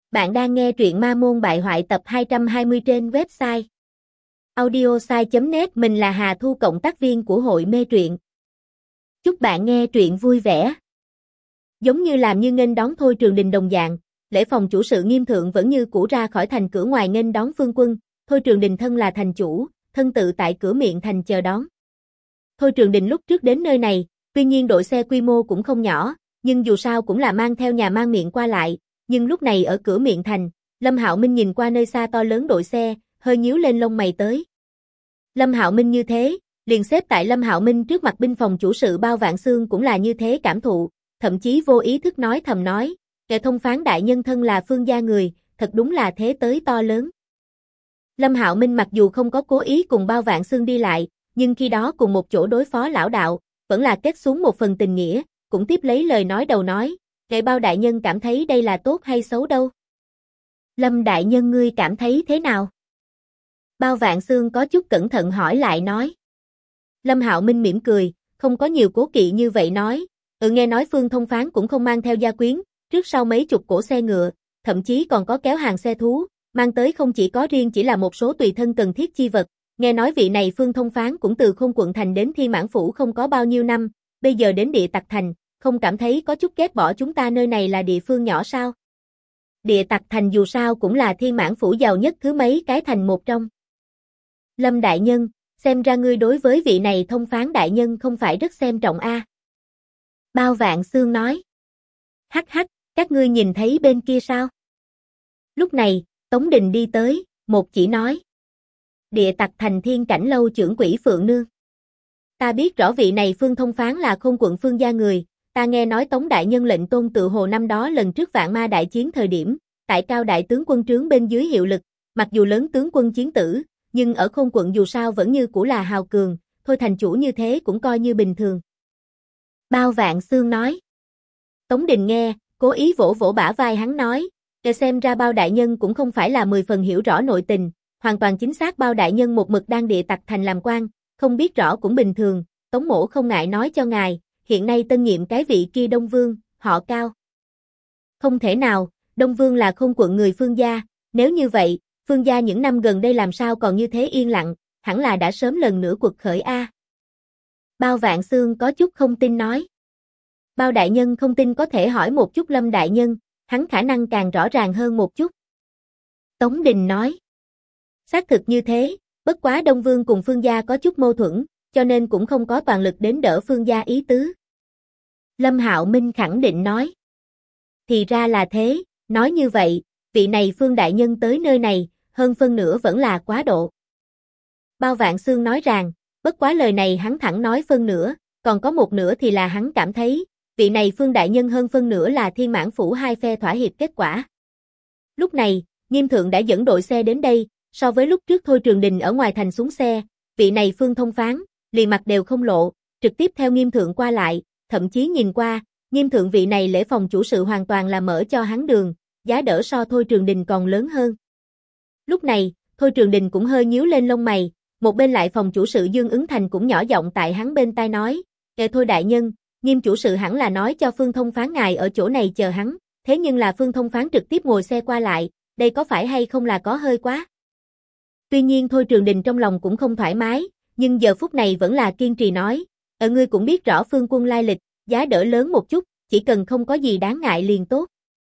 Bạn đang nghe truyện Ma Môn Bại Hoại tập 220 trên website audiosai.net. Mình là Hà Thu, cộng tác viên của hội mê truyện. Chúc bạn nghe truyện vui vẻ. Giống như làm như nghênh đón Thôi Trường Đình đồng dạng, lễ phòng chủ sự Nghiêm Thượng vẫn như cũ ra khỏi thành cửa ngoài nghênh đón Phương Quân. Thôi Trường Đình thân là thành chủ, thân tự tại cửa miệng thành chờ đón. Thôi Trường Đình lúc trước đến nơi này, tuy nhiên đội xe quy mô cũng không nhỏ, nhưng dù sao cũng là mang theo nhà mang miệng qua lại. Nhưng lúc này ở cửa miệng thành, Lâm Hạo Minh nhìn qua nơi xa to lớn đội xe, hơi nhíu lên lông mày tới. Lâm Hạo Minh như thế, liền xếp tại Lâm Hạo Minh trước mặt binh phòng chủ sự Bao Vạn Xương cũng là như thế cảm thụ, thậm chí vô ý thức nói thầm nói, kẻ thông phán đại nhân thân là Phương gia người, thật đúng là thế tới to lớn. Lâm Hạo Minh mặc dù không có cố ý cùng Bao Vạn Xương đi lại, nhưng khi đó cùng một chỗ đối phó lão đạo, vẫn là kết xuống một phần tình nghĩa, cũng tiếp lấy lời nói đầu nói. Kệ Bao đại nhân cảm thấy đây là tốt hay xấu đâu? Lâm đại nhân ngươi cảm thấy thế nào? Bao Vạn Xương có chút cẩn thận hỏi lại nói. Lâm Hạo Minh mỉm cười, không có nhiều cố kỵ như vậy nói, nghe nói Phương thông phán cũng không mang theo gia quyến, trước sau mấy chục cỗ xe ngựa, thậm chí còn có kéo hàng xe thú, mang tới không chỉ có riêng chỉ là một số tùy thân cần thiết chi vật, nghe nói vị này Phương thông phán cũng từ Khôn quận thành đến Thi Mãn phủ không có bao nhiêu năm, bây giờ đến Địa Tặc thành. Không cảm thấy có chút ghét bỏ chúng ta nơi này là địa phương nhỏ sao? Địa Tặc thành dù sao cũng là Thiên Mãn phủ giàu nhất thứ mấy cái thành một trong. Lâm đại nhân, xem ra ngươi đối với vị này thông phán đại nhân không phải rất xem trọng a. Bao Vạn Xương nói. Hắc hắc, các ngươi nhìn thấy bên kia sao? Lúc này, Tống Đình đi tới, một chỉ nói. Địa Tặc thành Thiên Cảnh lâu trưởng quỹ Phượng Nương. Ta biết rõ vị này Phương thông phán là Khôn quận Phương gia người. Ta nghe nói Tống đại nhân lệnh tôn tự hồ năm đó lần trước Vạn Ma đại chiến thời điểm, tại Cao đại tướng quân trướng bên dưới hiệu lực, mặc dù lớn tướng quân chiến tử, nhưng ở Khôn quận dù sao vẫn như cũ là hào cường, thôi thành chủ như thế cũng coi như bình thường. Bao Vạn Xương nói. Tống Đình nghe, cố ý vỗ vỗ bả vai hắn nói, để xem ra Bao đại nhân cũng không phải là 10 phần hiểu rõ nội tình, hoàn toàn chính xác Bao đại nhân một mực đang Địa Tặc thành làm quan, không biết rõ cũng bình thường, Tống mỗ không ngại nói cho ngài. Hiện nay tân nhiệm cái vị kia Đông Vương, họ Cao. Không thể nào, Đông Vương là Khôn quận người Phương gia, nếu như vậy, Phương gia những năm gần đây làm sao còn như thế yên lặng, hẳn là đã sớm lần nữa quật khởi a. Bao Vạn Xương có chút không tin nói. Bao đại nhân không tin có thể hỏi một chút Lâm đại nhân, hắn khả năng càng rõ ràng hơn một chút. Tống Đình nói. Xác thực như thế, bất quá Đông Vương cùng Phương gia có chút mâu thuẫn, cho nên cũng không có toàn lực đến đỡ Phương gia ý tứ. Lâm Hạo Minh khẳng định nói. Thì ra là thế, nói như vậy, vị này Phương đại nhân tới nơi này, hơn phân nửa vẫn là quá độ. Bao Vạn Xương nói rằng, bất quá lời này hắn thẳng nói phân nửa, còn có một nửa thì là hắn cảm thấy, vị này Phương đại nhân hơn phân nửa là Thiên Mãn phủ hai phe thỏa hiệp kết quả. Lúc này, Nghiêm Thượng đã dẫn đội xe đến đây, so với lúc trước Thôi Trường Đình ở ngoài thành xuống xe, vị này Phương thông phán, liền mặt đều không lộ, trực tiếp theo Nghiêm Thượng qua lại. Thậm chí nhìn qua, Nghiêm Thượng vị này lễ phòng chủ sự hoàn toàn là mở cho hắn đường, giá đỡ so Thôi Trường Đình còn lớn hơn. Lúc này, Thôi Trường Đình cũng hơi nhíu lên lông mày, một bên lại phòng chủ sự Dương Ứng Thành cũng nhỏ giọng tại hắn bên tai nói, Thôi đại nhân, Nghiêm chủ sự hẳn là nói cho Phương thông phán ngài ở chỗ này chờ hắn, thế nhưng là Phương thông phán trực tiếp ngồi xe qua lại, đây có phải hay không là có hơi quá. Tuy nhiên Thôi Trường Đình trong lòng cũng không thoải mái, nhưng giờ phút này vẫn là kiên trì nói, ngươi cũng biết rõ Phương quân lai lịch, giá đỡ lớn một chút, chỉ cần không có gì đáng ngại liền tốt.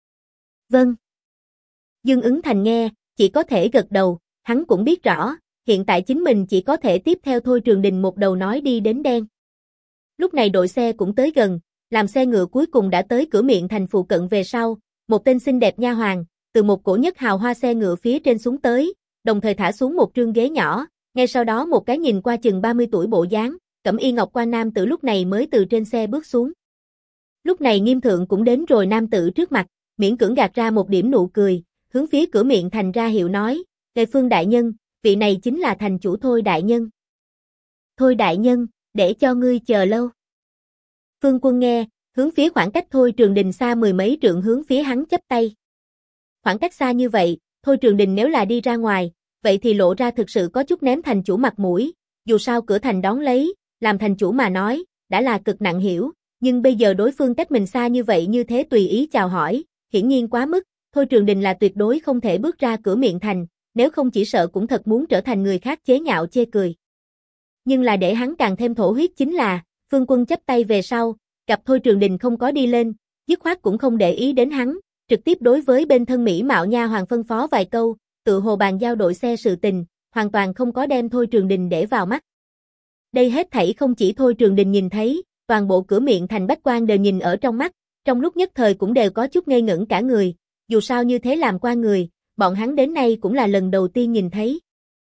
Vâng. Dương Ứng Thành nghe, chỉ có thể gật đầu, hắn cũng biết rõ, hiện tại chính mình chỉ có thể tiếp theo Thôi Trường Đình một đầu nói đi đến đen. Lúc này đội xe cũng tới gần, làm xe ngựa cuối cùng đã tới cửa miệng thành phụ cận về sau, một tên xinh đẹp nha hoàn, từ một cổ nhất hào hoa xe ngựa phía trên xuống tới, đồng thời thả xuống một trương ghế nhỏ, ngay sau đó một cái nhìn qua chừng 30 tuổi bộ dáng, cẩm y ngọc quan nam tử lúc này mới từ trên xe bước xuống. Lúc này Nghiêm Thượng cũng đến rồi nam tử trước mặt, miễn cưỡng gạt ra một điểm nụ cười, hướng phía cửa miệng thành ra hiệu nói, Phương đại nhân, vị này chính là thành chủ Thôi đại nhân. Thôi đại nhân, để cho ngươi chờ lâu. Phương Quân nghe, hướng phía khoảng cách Thôi Trường Đình xa mười mấy trượng hướng phía hắn chắp tay. Khoảng cách xa như vậy, Thôi Trường Đình nếu là đi ra ngoài, vậy thì lộ ra thực sự có chút ném thành chủ mặt mũi, dù sao cửa thành đón lấy, làm thành chủ mà nói, đã là cực nặng hiểu, nhưng bây giờ đối phương cách mình xa như vậy như thế tùy ý chào hỏi, hiển nhiên quá mức, Thôi Trường Đình là tuyệt đối không thể bước ra cửa miệng thành, nếu không chỉ sợ cũng thật muốn trở thành người khác chế nhạo chê cười. Nhưng là để hắn càng thêm thổ huyết chính là, Phương Quân chắp tay về sau, gặp Thôi Trường Đình không có đi lên, dứt khoát cũng không để ý đến hắn, trực tiếp đối với bên thân mỹ mạo nha hoàng phân phó vài câu, tự hồ bàn giao đội xe sự tình, hoàn toàn không có đem Thôi Trường Đình để vào mắt. Đây hết thảy không chỉ Thôi Trường Đình nhìn thấy, toàn bộ cửa miệng thành bách quan đều nhìn ở trong mắt, trong lúc nhất thời cũng đều có chút ngây ngẩn cả người, dù sao như thế làm qua người, bọn hắn đến nay cũng là lần đầu tiên nhìn thấy.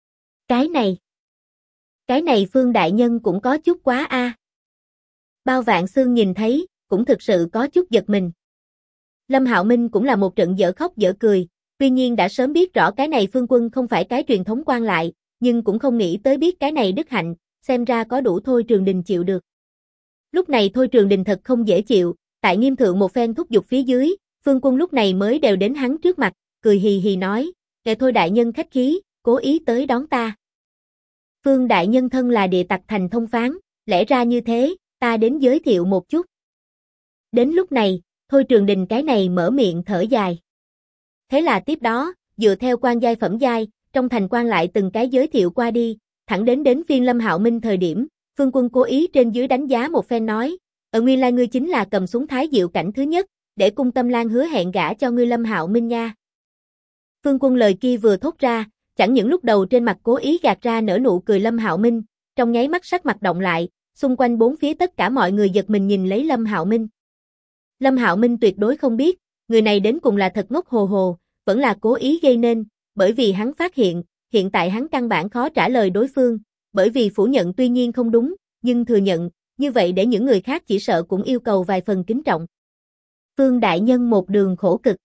Cái này Phương đại nhân cũng có chút quá a. Bao Vạn Xương nhìn thấy, cũng thực sự có chút giật mình. Lâm Hạo Minh cũng là một trận dở khóc dở cười, tuy nhiên đã sớm biết rõ cái này Phương Quân không phải cái truyền thống quan lại, nhưng cũng không nghĩ tới biết cái này đức hạnh, xem ra có đủ Thôi Trường Đình chịu được. Lúc này Thôi Trường Đình thật không dễ chịu, tại nghiêm thượng một phen thúc giục phía dưới, Phương Quân lúc này mới đều đến hắn trước mặt, cười hì hì nói, kệ Thôi đại nhân khách khí, cố ý tới đón ta. Phương đại nhân thân là địa tặc thành thông phán, lẽ ra như thế, ta đến giới thiệu một chút. Đến lúc này, Thôi Trường Đình cái này mở miệng thở dài. Thế là tiếp đó, dựa theo quan giai phẩm giai, trong thành quan lại từng cái giới thiệu qua đi, thẳng đến phiên Lâm Hạo Minh thời điểm, Phương Quân cố ý trên dưới đánh giá một phen nói, nguyên lai ngươi chính là cầm súng Thái Diệu cảnh thứ nhất, để Cung Tâm Lan hứa hẹn gả cho ngươi Lâm Hạo Minh nha. Phương Quân lời kia vừa thốt ra, chẳng những lúc đầu trên mặt cố ý gạt ra nở nụ cười Lâm Hạo Minh, trong nháy mắt sắc mặt động lại, xung quanh bốn phía tất cả mọi người giật mình nhìn lấy Lâm Hạo Minh. Lâm Hạo Minh tuyệt đối không biết, người này đến cùng là thật ngốc hồ hồ, vẫn là cố ý gây nên, bởi vì hắn phát hiện tại hắn căn bản khó trả lời đối phương, bởi vì phủ nhận tuy nhiên không đúng, nhưng thừa nhận, như vậy để những người khác chỉ sợ cũng yêu cầu vài phần kính trọng. Phương đại nhân một đường khổ cực.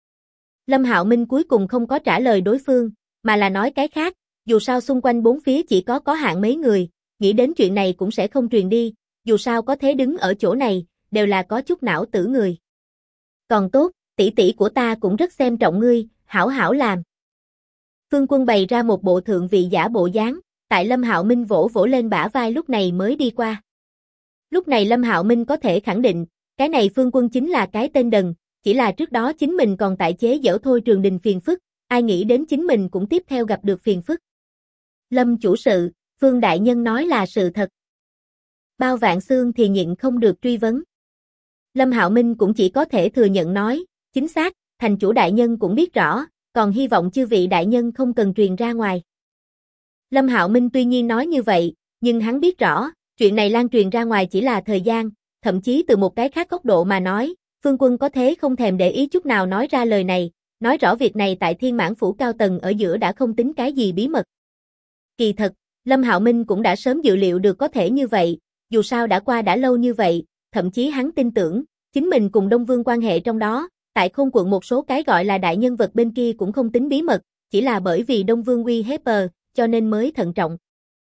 Lâm Hạo Minh cuối cùng không có trả lời đối phương, mà là nói cái khác, dù sao xung quanh bốn phía chỉ có hạn mấy người, nghĩ đến chuyện này cũng sẽ không truyền đi, dù sao có thế đứng ở chỗ này, đều là có chút não tử người. Còn tốt, tỷ tỷ của ta cũng rất xem trọng ngươi, hảo hảo làm. Phương Quân bày ra một bộ thượng vị giả bộ dáng, tại Lâm Hạo Minh vỗ vỗ lên bả vai lúc này mới đi qua. Lúc này Lâm Hạo Minh có thể khẳng định, cái này Phương Quân chính là cái tên đần, chỉ là trước đó chính mình còn tại chế giễu Thôi Trường Đình phiền phức, ai nghĩ đến chính mình cũng tiếp theo gặp được phiền phức. Lâm chủ sự, Phương đại nhân nói là sự thật. Bao Vạn Xương thì nhịn không được truy vấn. Lâm Hạo Minh cũng chỉ có thể thừa nhận nói, chính xác, thành chủ đại nhân cũng biết rõ, còn hy vọng chư vị đại nhân không cần truyền ra ngoài. Lâm Hạo Minh tuy nhiên nói như vậy, nhưng hắn biết rõ, chuyện này lan truyền ra ngoài chỉ là thời gian, thậm chí từ một cái khác góc độ mà nói, Phương Quân có thế không thèm để ý chút nào nói ra lời này, nói rõ việc này tại Thiên Mãn Phủ cao tầng ở giữa đã không tính cái gì bí mật. Kỳ thật, Lâm Hạo Minh cũng đã sớm dự liệu được có thể như vậy, dù sao đã qua đã lâu như vậy, thậm chí hắn tin tưởng, chính mình cùng Đông Vương quan hệ trong đó, tại Khôn quận một số cái gọi là đại nhân vật bên kia cũng không tính bí mật, chỉ là bởi vì Đông Vương uy hiếp cho nên mới thận trọng.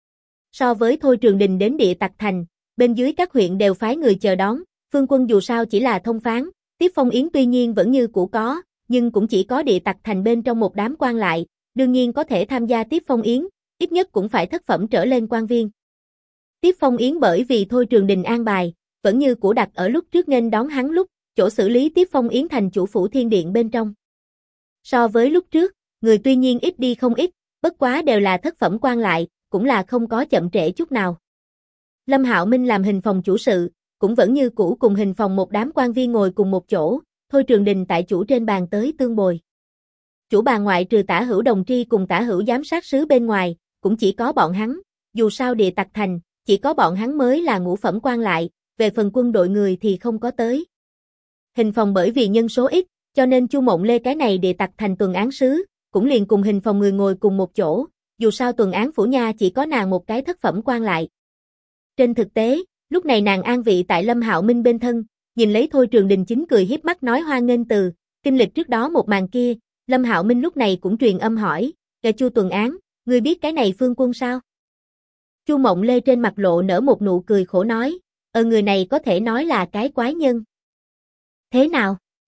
So với Thôi Trường Đình đến địa tặc thành, bên dưới các huyện đều phái người chờ đón, Phương Quân dù sao chỉ là thông phán, tiếp phong yến tuy nhiên vẫn như cũ có, nhưng cũng chỉ có địa tặc thành bên trong một đám quan lại, đương nhiên có thể tham gia tiếp phong yến, ít nhất cũng phải thất phẩm trở lên quan viên. Tiếp phong yến bởi vì Thôi Trường Đình an bài, vẫn như cũ đặt ở lúc trước nên đón hắn lúc, chỗ xử lý tiếp phong yến thành chủ phủ thiên điện bên trong. So với lúc trước, người tuy nhiên ít đi không ít, bất quá đều là thất phẩm quan lại, cũng là không có chậm trễ chút nào. Lâm Hạo Minh làm hình phòng chủ sự, cũng vẫn như cũ cùng hình phòng một đám quan viên ngồi cùng một chỗ, Thôi Trường Đình tại chủ trên bàn tới tương bồi. Chủ bàn ngoại trừ Tả Hữu Đồng Tri cùng Tả Hữu giám sát sứ bên ngoài, cũng chỉ có bọn hắn, dù sao địa tặc thành, chỉ có bọn hắn mới là ngũ phẩm quan lại, về phần quân đội người thì không có tới. Hình phòng bởi vì nhân số ít, cho nên Chu Mộng Lê cái này địa tặc thành tuần án sứ, cũng liền cùng hình phòng người ngồi cùng một chỗ, dù sao tuần án phủ nha chỉ có nàng một cái thất phẩm quan lại. Trên thực tế, lúc này nàng an vị tại Lâm Hạo Minh bên thân, nhìn lấy Thôi Trường Đình chính cười hiếp mắt nói hoan nghênh từ, kinh lịch trước đó một màn kia, Lâm Hạo Minh lúc này cũng truyền âm hỏi, Chu tuần án, ngươi biết cái này Phương Quân sao? Chu Mộng Lê trên mặt lộ nở một nụ cười khổ nói, người này có thể nói là cái quái nhân. Thế nào?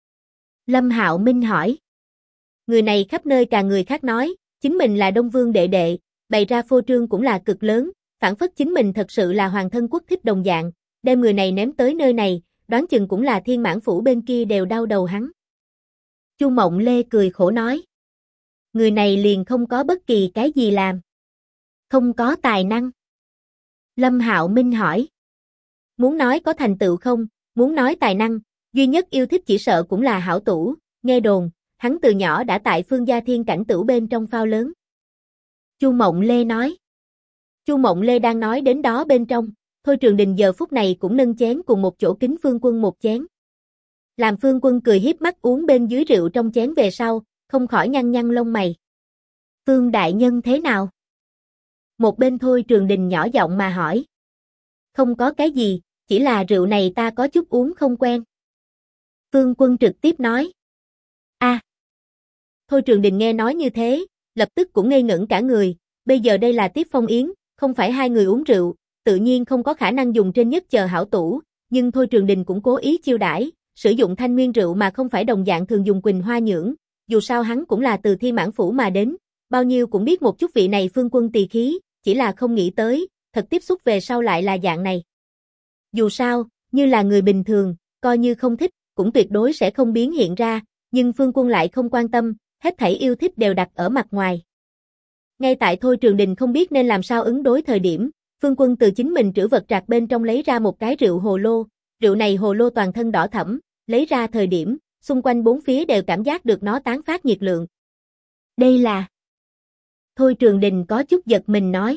Lâm Hạo Minh hỏi. Người này khắp nơi càng người khác nói, chính mình là Đông Vương đệ đệ, bày ra phô trương cũng là cực lớn, phản phất chính mình thật sự là hoàng thân quốc thích đồng dạng, đem người này ném tới nơi này, đoán chừng cũng là Thiên Mãn Phủ bên kia đều đau đầu hắn. Chu Mộng Lê cười khổ nói. Người này liền không có bất kỳ cái gì làm. Không có tài năng. Lâm Hạo Minh hỏi. Muốn nói có thành tựu không, muốn nói tài năng, duy nhất yêu thích chỉ sợ cũng là Hảo Tủ, nghe đồn, hắn từ nhỏ đã tại Phương Gia Thiên Cảnh Tửu bên trong phao lớn. Chu Mộng Lê nói. Chu Mộng Lê đang nói đến đó bên trong, Thôi Trường Đình giờ phút này cũng nâng chén cùng một chỗ kính Phương Quân một chén. Làm Phương Quân cười hiếp mắt uống bên dưới rượu trong chén về sau, không khỏi nhăn nhăn lông mày. Phương đại nhân thế nào? Một bên Thôi Trường Đình nhỏ giọng mà hỏi. Không có cái gì, chỉ là rượu này ta có chút uống không quen. Phương Quân trực tiếp nói. Thôi Trường Đình nghe nói như thế, lập tức cũng ngây ngẩn cả người, bây giờ đây là tiếp phong yến, không phải hai người uống rượu, tự nhiên không có khả năng dùng trên nhất chờ Hảo Tủ, nhưng Thôi Trường Đình cũng cố ý chiêu đãi, sử dụng thanh nguyên rượu mà không phải đồng dạng thường dùng Quỳnh Hoa Nhưỡng, dù sao hắn cũng là từ Thi Mãn Phủ mà đến, bao nhiêu cũng biết một chút vị này Phương Quân tỳ khí, chỉ là không nghĩ tới, thật tiếp xúc về sau lại là dạng này. Dù sao, như là người bình thường, coi như không thích, cũng tuyệt đối sẽ không biến hiện ra, nhưng Phương Quân lại không quan tâm, hết thảy yêu thích đều đặt ở mặt ngoài. Ngay tại Thôi Trường Đình không biết nên làm sao ứng đối thời điểm, Phương Quân từ chính mình trữ vật trạc bên trong lấy ra một cái rượu hồ lô, rượu này hồ lô toàn thân đỏ thẫm, lấy ra thời điểm, xung quanh bốn phía đều cảm giác được nó tán phát nhiệt lượng. Đây là... Thôi Trường Đình có chút giật mình nói.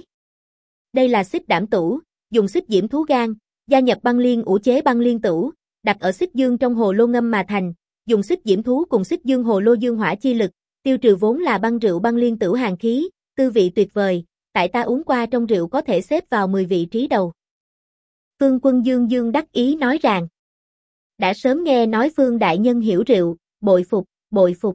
Đây là xích đảm tủ, dùng xích diễm thú gan, gia nhập băng liên ủ chế băng liên tủ, đặt ở xích dương trong hồ lô ngâm mà thành, dùng xích diễm thú cùng xích dương hồ lô dương hỏa chi lực, tiêu trừ vốn là băng rượu băng liên tửu hàn khí, tư vị tuyệt vời, tại ta uống qua trong rượu có thể xếp vào 10 vị trí đầu. Phương Quân dương dương đắc ý nói rằng, đã sớm nghe nói Phương đại nhân hiểu rượu, bội phục, bội phục.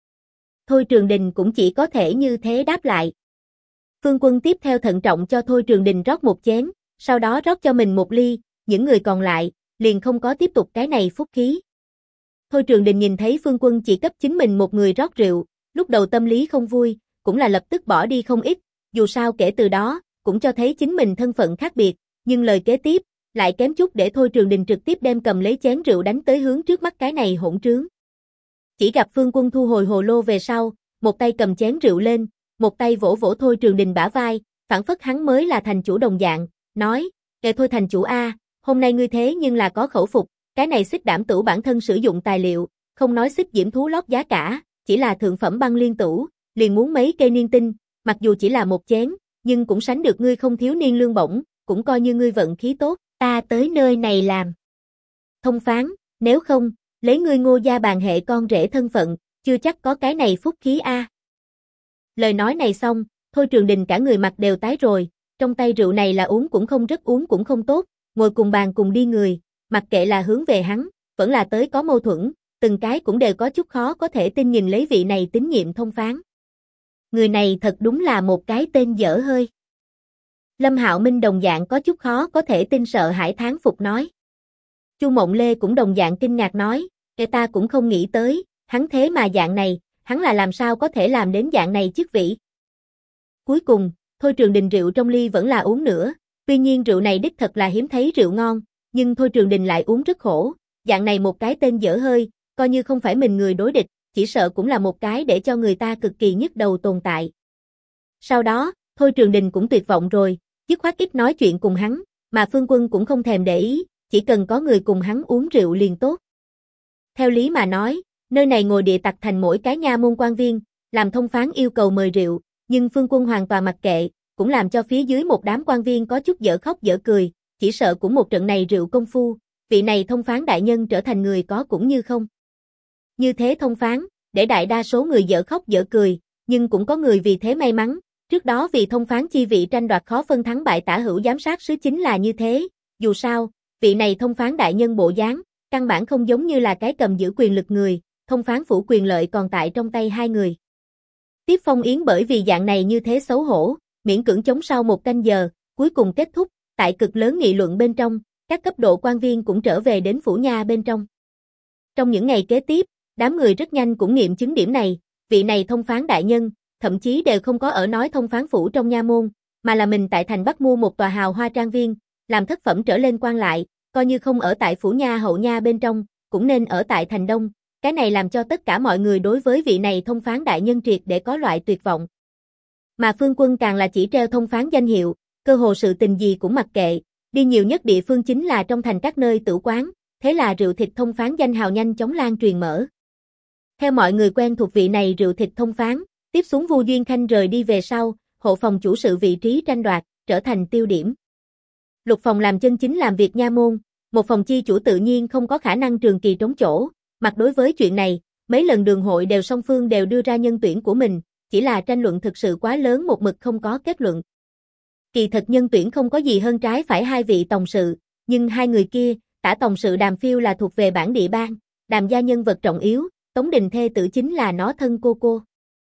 Thôi Trường Đình cũng chỉ có thể như thế đáp lại. Phương Quân tiếp theo thận trọng cho Thôi Trường Đình rót một chén, sau đó rót cho mình một ly, những người còn lại, liền không có tiếp tục cái này phúc khí. Thôi Trường Đình nhìn thấy Phương Quân chỉ cấp chính mình một người rót rượu, lúc đầu tâm lý không vui, cũng là lập tức bỏ đi không ít, dù sao kể từ đó, cũng cho thấy chính mình thân phận khác biệt, nhưng lời kế tiếp, lại kém chút để Thôi Trường Đình trực tiếp đem cầm lấy chén rượu đánh tới hướng trước mắt cái này hỗn trướng. Chỉ gặp Phương Quân thu hồi hồ lô về sau, một tay cầm chén rượu lên, một tay vỗ vỗ Thôi Trường Đình bả vai, phảng phất hắn mới là thành chủ đồng dạng, nói, kệ Thôi thành chủ a, hôm nay ngươi thế nhưng là có khẩu phục, cái này xích đảm tủ bản thân sử dụng tài liệu, không nói xích diễm thú lót giá cả, chỉ là thượng phẩm băng liên tủ, liền muốn mấy cây niên tinh, mặc dù chỉ là một chén, nhưng cũng sánh được ngươi không thiếu niên lương bổng, cũng coi như ngươi vận khí tốt, ta tới nơi này làm thông phán, nếu không, lấy ngươi Ngô gia bàn hệ con rể thân phận, chưa chắc có cái này phúc khí a. Lời nói này xong, Thôi Trường Đình cả người mặt đều tái rồi, trong tay rượu này là uống cũng không rất uống cũng không tốt, ngồi cùng bàn cùng đi người, mặc kệ là hướng về hắn, vẫn là tới có mâu thuẫn, từng cái cũng đều có chút khó có thể tin nhìn lấy vị này tín nhiệm thông phán. Người này thật đúng là một cái tên dở hơi. Lâm Hạo Minh đồng dạng có chút khó có thể tin sợ hãi thán phục nói. Chu Mộng Lê cũng đồng dạng kinh ngạc nói, ta cũng không nghĩ tới, hắn thế mà dạng này, hắn là làm sao có thể làm đến dạng này chức vị. Cuối cùng, Thôi Trường Đình rượu trong ly vẫn là uống nữa, tuy nhiên rượu này đích thật là hiếm thấy rượu ngon, nhưng Thôi Trường Đình lại uống rất khổ, dạng này một cái tên dở hơi, coi như không phải mình người đối địch, chỉ sợ cũng là một cái để cho người ta cực kỳ nhức đầu tồn tại. Sau đó, Thôi Trường Đình cũng tuyệt vọng rồi, dứt khoát ít nói chuyện cùng hắn, mà Phương Quân cũng không thèm để ý, chỉ cần có người cùng hắn uống rượu liền tốt. Theo lý mà nói, nơi này ngồi địa tặc thành mỗi cái nha môn quan viên, làm thông phán yêu cầu mời rượu, nhưng Phương Quân hoàn toàn mặc kệ, cũng làm cho phía dưới một đám quan viên có chút dở khóc dở cười, chỉ sợ cũng một trận này rượu công phu, vị này thông phán đại nhân trở thành người có cũng như không. Như thế thông phán, để đại đa số người dở khóc dở cười, nhưng cũng có người vì thế may mắn, trước đó vì thông phán chi vị tranh đoạt khó phân thắng bại tả hữu giám sát sứ chính là như thế, dù sao, vị này thông phán đại nhân bộ dáng, căn bản không giống như là cái cầm giữ quyền lực người, thông phán phủ quyền lợi còn tại trong tay hai người. Tiếp phong yến bởi vì dạng này như thế xấu hổ, miễn cưỡng chống sau một canh giờ, cuối cùng kết thúc, tại cực lớn nghị luận bên trong, các cấp độ quan viên cũng trở về đến phủ nha bên trong. Trong những ngày kế tiếp, đám người rất nhanh cũng nghiệm chứng điểm này, vị này thông phán đại nhân, thậm chí đều không có ở nói thông phán phủ trong nha môn, mà là mình tại thành Bắc mua một tòa hào hoa trang viên, làm thất phẩm trở lên quan lại, coi như không ở tại phủ nha hậu nha bên trong, cũng nên ở tại thành Đông, Cái này làm cho tất cả mọi người đối với vị này thông phán đại nhân triệt để có loại tuyệt vọng. Mà Phương Quân càng là chỉ treo thông phán danh hiệu, cơ hồ sự tình gì cũng mặc kệ, đi nhiều nhất địa phương chính là trong thành các nơi tử quán, thế là rượu thịt thông phán danh hào nhanh chóng lan truyền mở. Theo mọi người quen thuộc vị này rượu thịt thông phán, tiếp xuống Vu Duyên Khanh rời đi về sau, hộ phòng chủ sự vị trí tranh đoạt, trở thành tiêu điểm. Lục phòng làm chân chính làm việc nha môn, một phòng chi chủ tự nhiên không có khả năng trường kỳ trống chỗ, mặt đối với chuyện này, mấy lần đường hội đều song phương đều đưa ra nhân tuyển của mình, chỉ là tranh luận thực sự quá lớn một mực không có kết luận. Kỳ thật nhân tuyển không có gì hơn trái phải hai vị tòng sự, nhưng hai người kia, Tả tòng sự Đàm Phiêu là thuộc về bản địa bang, Đàm gia nhân vật trọng yếu, Tống Đình thê tử chính là nó thân cô.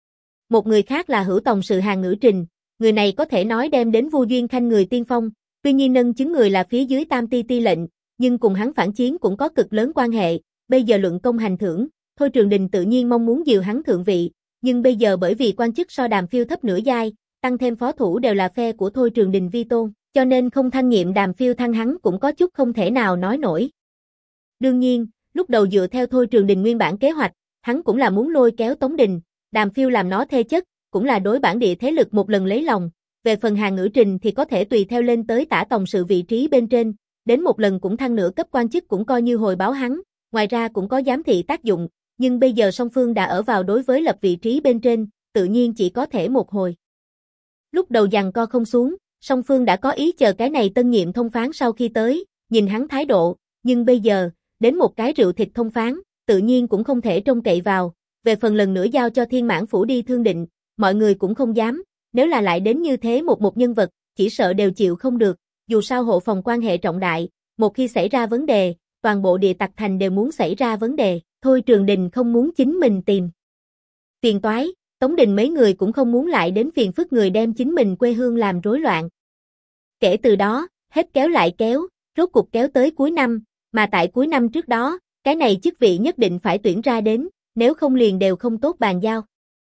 Một người khác là hữu tòng sự Hàn Ngữ Trình, người này có thể nói đem đến Vu Duyên Khanh người tiên phong, tuy nhiên nâng chứng người là phía dưới Tam Ti Ti lệnh, nhưng cùng hắn phản chiến cũng có cực lớn quan hệ, bây giờ luận công hành thưởng, Thôi Trường Đình tự nhiên mong muốn dìu hắn thượng vị, nhưng bây giờ bởi vì quan chức so Đàm Phiêu thấp nửa giai, tăng thêm phó thủ đều là phe của Thôi Trường Đình vi tôn, cho nên không thăng nhiệm Đàm Phiêu thăng hắn cũng có chút không thể nào nói nổi. Đương nhiên, lúc đầu dựa theo Thôi Trường Đình nguyên bản kế hoạch, hắn cũng là muốn lôi kéo Tống Đình, Đàm Phiêu làm nó thê chất, cũng là đối bản địa thế lực một lần lấy lòng, về phần Hàn Ngữ Trình thì có thể tùy theo lên tới Tả tòng sự vị trí bên trên, đến một lần cũng thăng nửa cấp quan chức cũng coi như hồi báo hắn, ngoài ra cũng có giám thị tác dụng, nhưng bây giờ song phương đã ở vào đối với lập vị trí bên trên, tự nhiên chỉ có thể một hồi. Lúc đầu giằng co không xuống, song phương đã có ý chờ cái này tân nhiệm thông phán sau khi tới, nhìn hắn thái độ, nhưng bây giờ, đến một cái rượu thịt thông phán, tự nhiên cũng không thể trông cậy vào, về phần lần nữa giao cho Thiên Mãn Phủ đi thương định, mọi người cũng không dám, nếu là lại đến như thế một nhân vật, chỉ sợ đều chịu không được, dù sao hộ phòng quan hệ trọng đại, một khi xảy ra vấn đề, toàn bộ địa tặc thành đều muốn xảy ra vấn đề, Thôi Trường Đình không muốn chính mình tìm phiền toái, Tống Đình mấy người cũng không muốn lại đến phiền phức người đem chính mình quê hương làm rối loạn. Kể từ đó, hết kéo lại kéo, rốt cục kéo tới cuối năm, mà tại cuối năm trước đó, cái này chức vị nhất định phải tuyển ra đến, nếu không liền đều không tốt bàn giao.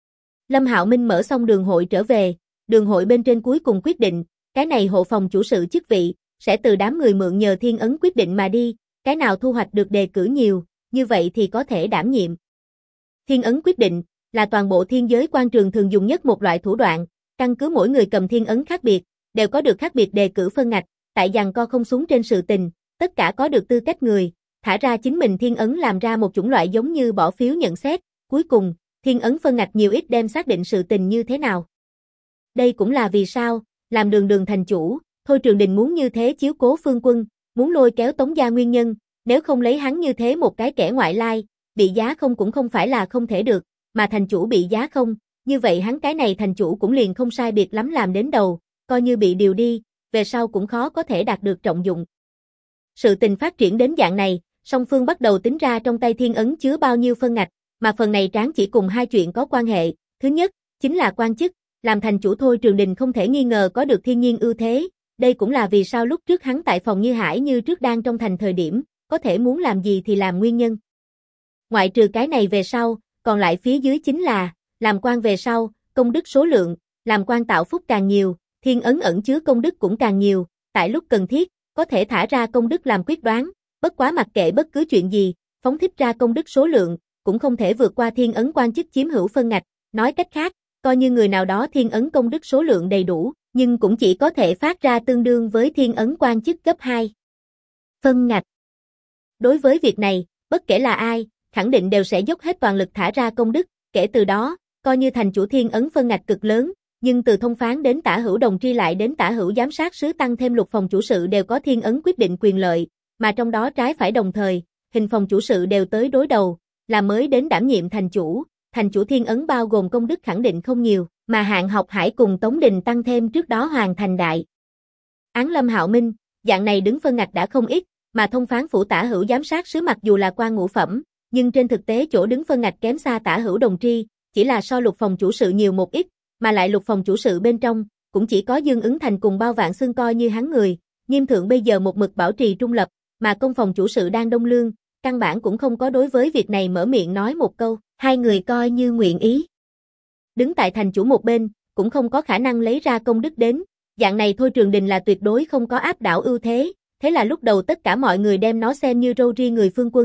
Lâm Hạo Minh mở xong đường hội trở về, đường hội bên trên cuối cùng quyết định, cái này hộ phòng chủ sự chức vị, sẽ từ đám người mượn nhờ thiên ấn quyết định mà đi, cái nào thu hoạch được đề cử nhiều, như vậy thì có thể đảm nhiệm. Thiên ấn quyết định, là toàn bộ thiên giới quan trường thường dùng nhất một loại thủ đoạn, căn cứ mỗi người cầm thiên ấn khác biệt, đều có được khác biệt đề cử phân ngạch, tại giằng co không xuống trên sự tình, tất cả có được tư cách người, thả ra chính mình thiên ấn làm ra một chủng loại giống như bỏ phiếu nhận xét, cuối cùng, thiên ấn phân ngạch nhiều ít đem xác định sự tình như thế nào. Đây cũng là vì sao, làm đường thành chủ, Thôi Trường Đình muốn như thế chiếu cố Phương Quân, muốn lôi kéo Tống gia nguyên nhân, nếu không lấy hắn như thế một cái kẻ ngoại lai, bị giá không cũng không phải là không thể được, mà thành chủ bị giá không, như vậy hắn cái này thành chủ cũng liền không sai biệt lắm làm đến đầu, coi như bị điều đi, về sau cũng khó có thể đạt được trọng dụng. Sự tình phát triển đến dạng này, song phương bắt đầu tính ra trong tay thiên ấn chứa bao nhiêu phân ngạch, mà phần này tráng chỉ cùng hai chuyện có quan hệ, thứ nhất, chính là quan chức, làm thành chủ Thôi Trường Đình không thể nghi ngờ có được thiên nhiên ưu thế, đây cũng là vì sao lúc trước hắn tại phòng Như Hải như trước đang trong thành thời điểm, có thể muốn làm gì thì làm nguyên nhân. Ngoại trừ cái này về sau, còn lại phía dưới chính là, làm quan về sau, công đức số lượng, làm quan tạo phúc càng nhiều, thiên ấn ẩn chứa công đức cũng càng nhiều, tại lúc cần thiết, có thể thả ra công đức làm quyết đoán, bất quá mặc kệ bất cứ chuyện gì, phóng thích ra công đức số lượng, cũng không thể vượt qua thiên ấn quan chức chiếm hữu phân ngạch, nói cách khác, coi như người nào đó thiên ấn công đức số lượng đầy đủ, nhưng cũng chỉ có thể phát ra tương đương với thiên ấn quan chức gấp 2 phân ngạch. Đối với việc này, bất kể là ai, khẳng định đều sẽ dốc hết toàn lực thả ra công đức, kể từ đó, coi như thành chủ thiên ấn phân ngạch cực lớn, nhưng từ thông phán đến tả hữu đồng tri lại đến tả hữu giám sát sứ tăng thêm lục phòng chủ sự đều có thiên ấn quyết định quyền lợi, mà trong đó trái phải đồng thời, hình phòng chủ sự đều tới đối đầu, là mới đến đảm nhiệm thành chủ thiên ấn bao gồm công đức khẳng định không nhiều, mà Hạng Học Hải cùng Tống Đình tăng thêm trước đó hoàn thành đại án Lâm Hạo Minh, dạng này đứng phân ngạch đã không ít, mà thông phán phủ tả hữu giám sát sứ mặc dù là quan ngũ phẩm, nhưng trên thực tế chỗ đứng phân ngạch kém xa tả hữu đồng tri, chỉ là so lục phòng chủ sự nhiều một ít, mà lại lục phòng chủ sự bên trong, cũng chỉ có Dương Ứng Thành cùng Bao Vạn Xương coi như hắn người, Nghiêm Thượng bây giờ một mực bảo trì trung lập, mà công phòng chủ sự đang đông lương, căn bản cũng không có đối với việc này mở miệng nói một câu, hai người coi như nguyện ý. Đứng tại thành chủ một bên, cũng không có khả năng lấy ra công đức đến, dạng này Thôi Trường Đình là tuyệt đối không có áp đảo ưu thế, thế là lúc đầu tất cả mọi người đem nó xem như râu ria người Phương Quân,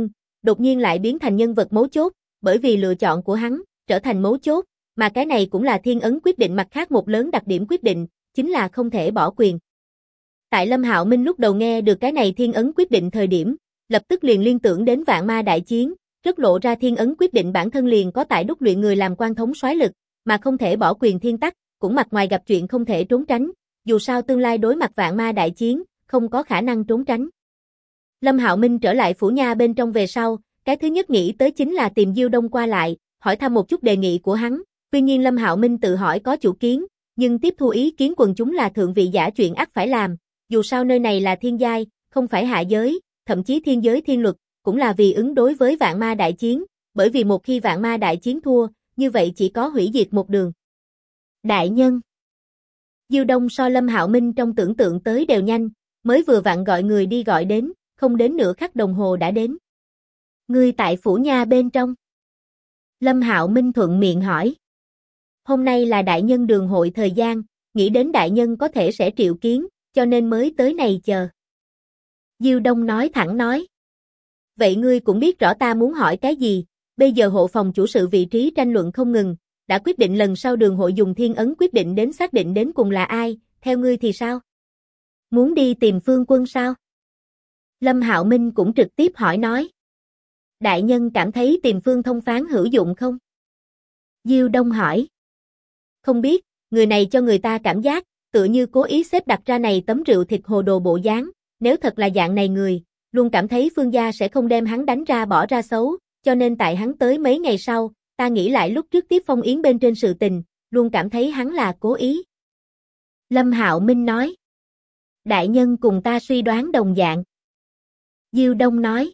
đột nhiên lại biến thành nhân vật mấu chốt, bởi vì lựa chọn của hắn, trở thành mấu chốt, mà cái này cũng là thiên ấn quyết định mặt khác một lớn đặc điểm quyết định, chính là không thể bỏ quyền. Tại Lâm Hạo Minh lúc đầu nghe được cái này thiên ấn quyết định thời điểm, lập tức liền liên tưởng đến vạn ma đại chiến, rất lộ ra thiên ấn quyết định bản thân liền có tại đúc luyện người làm quan thống soái lực, mà không thể bỏ quyền thiên tắc, cũng mặt ngoài gặp chuyện không thể trốn tránh, dù sao tương lai đối mặt vạn ma đại chiến, không có khả năng trốn tránh. Lâm Hạo Minh trở lại phủ nha bên trong về sau, cái thứ nhất nghĩ tới chính là tìm Diêu Đông qua lại, hỏi thăm một chút đề nghị của hắn, tuy nhiên Lâm Hạo Minh tự hỏi có chủ kiến, nhưng tiếp thu ý kiến quần chúng là thượng vị giả chuyện ắt phải làm, dù sao nơi này là thiên giai, không phải hạ giới, thậm chí thiên giới thiên luật, cũng là vì ứng đối với vạn ma đại chiến, bởi vì một khi vạn ma đại chiến thua, như vậy chỉ có hủy diệt một đường. Đại nhân. Diêu Đông so Lâm Hạo Minh trong tưởng tượng tới đều nhanh, mới vừa vặn gọi người đi gọi đến, không đến nửa khắc đồng hồ đã đến. Ngươi tại phủ nha bên trong. Lâm Hạo Minh thuận miệng hỏi. Hôm nay là đại nhân đường hội thời gian, nghĩ đến đại nhân có thể sẽ triệu kiến, cho nên mới tới này chờ. Diêu Đông nói thẳng nói. Vậy ngươi cũng biết rõ ta muốn hỏi cái gì, bây giờ hộ phòng chủ sự vị trí tranh luận không ngừng, đã quyết định lần sau đường hội dùng thiên ấn quyết định đến xác định đến cùng là ai, theo ngươi thì sao? Muốn đi tìm Phương Quân sao? Lâm Hạo Minh cũng trực tiếp hỏi nói. Đại nhân cảm thấy tìm Phương thông phán hữu dụng không? Diêu Đông hỏi. Không biết, người này cho người ta cảm giác, tựa như cố ý xếp đặt ra này tấm rượu thịt hồ đồ bộ dáng, nếu thật là dạng này người, luôn cảm thấy Phương gia sẽ không đem hắn đánh ra bỏ ra xấu, cho nên tại hắn tới mấy ngày sau, ta nghĩ lại lúc trước tiếp phong yến bên trên sự tình, luôn cảm thấy hắn là cố ý. Lâm Hạo Minh nói. Đại nhân cùng ta suy đoán đồng dạng. Diêu Đông nói.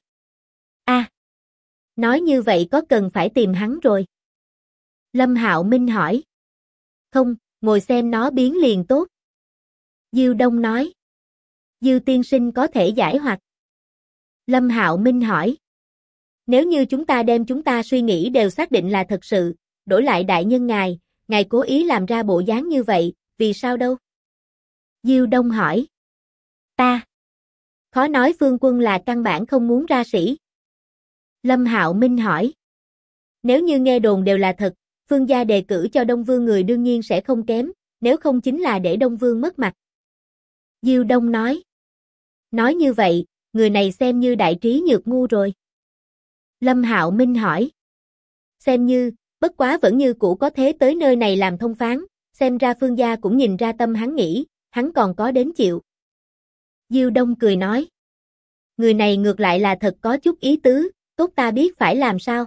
Nói như vậy có cần phải tìm hắn rồi. Lâm Hạo Minh hỏi. Không, ngồi xem nó biến liền tốt. Diêu Đông nói. Diêu tiên sinh có thể giải hoặc. Lâm Hạo Minh hỏi. Nếu như chúng ta đem chúng ta suy nghĩ đều xác định là thật sự, đổi lại đại nhân ngài cố ý làm ra bộ dáng như vậy, vì sao đâu? Diêu Đông hỏi. Ta. Khó nói Phương Quân là căn bản không muốn ra sĩ. Lâm Hạo Minh hỏi. Nếu như nghe đồn đều là thật, Phương gia đề cử cho Đông Vương người đương nhiên sẽ không kém, nếu không chính là để Đông Vương mất mặt. Diêu Đông nói. Nói như vậy, người này xem như đại trí nhược ngu rồi. Lâm Hạo Minh hỏi. Xem như, bất quá vẫn như cũ có thế tới nơi này làm thông phán, xem ra Phương gia cũng nhìn ra tâm hắn nghĩ, hắn còn có đến chịu. Diêu Đông cười nói. Người này ngược lại là thật có chút ý tứ, tốt ta biết phải làm sao.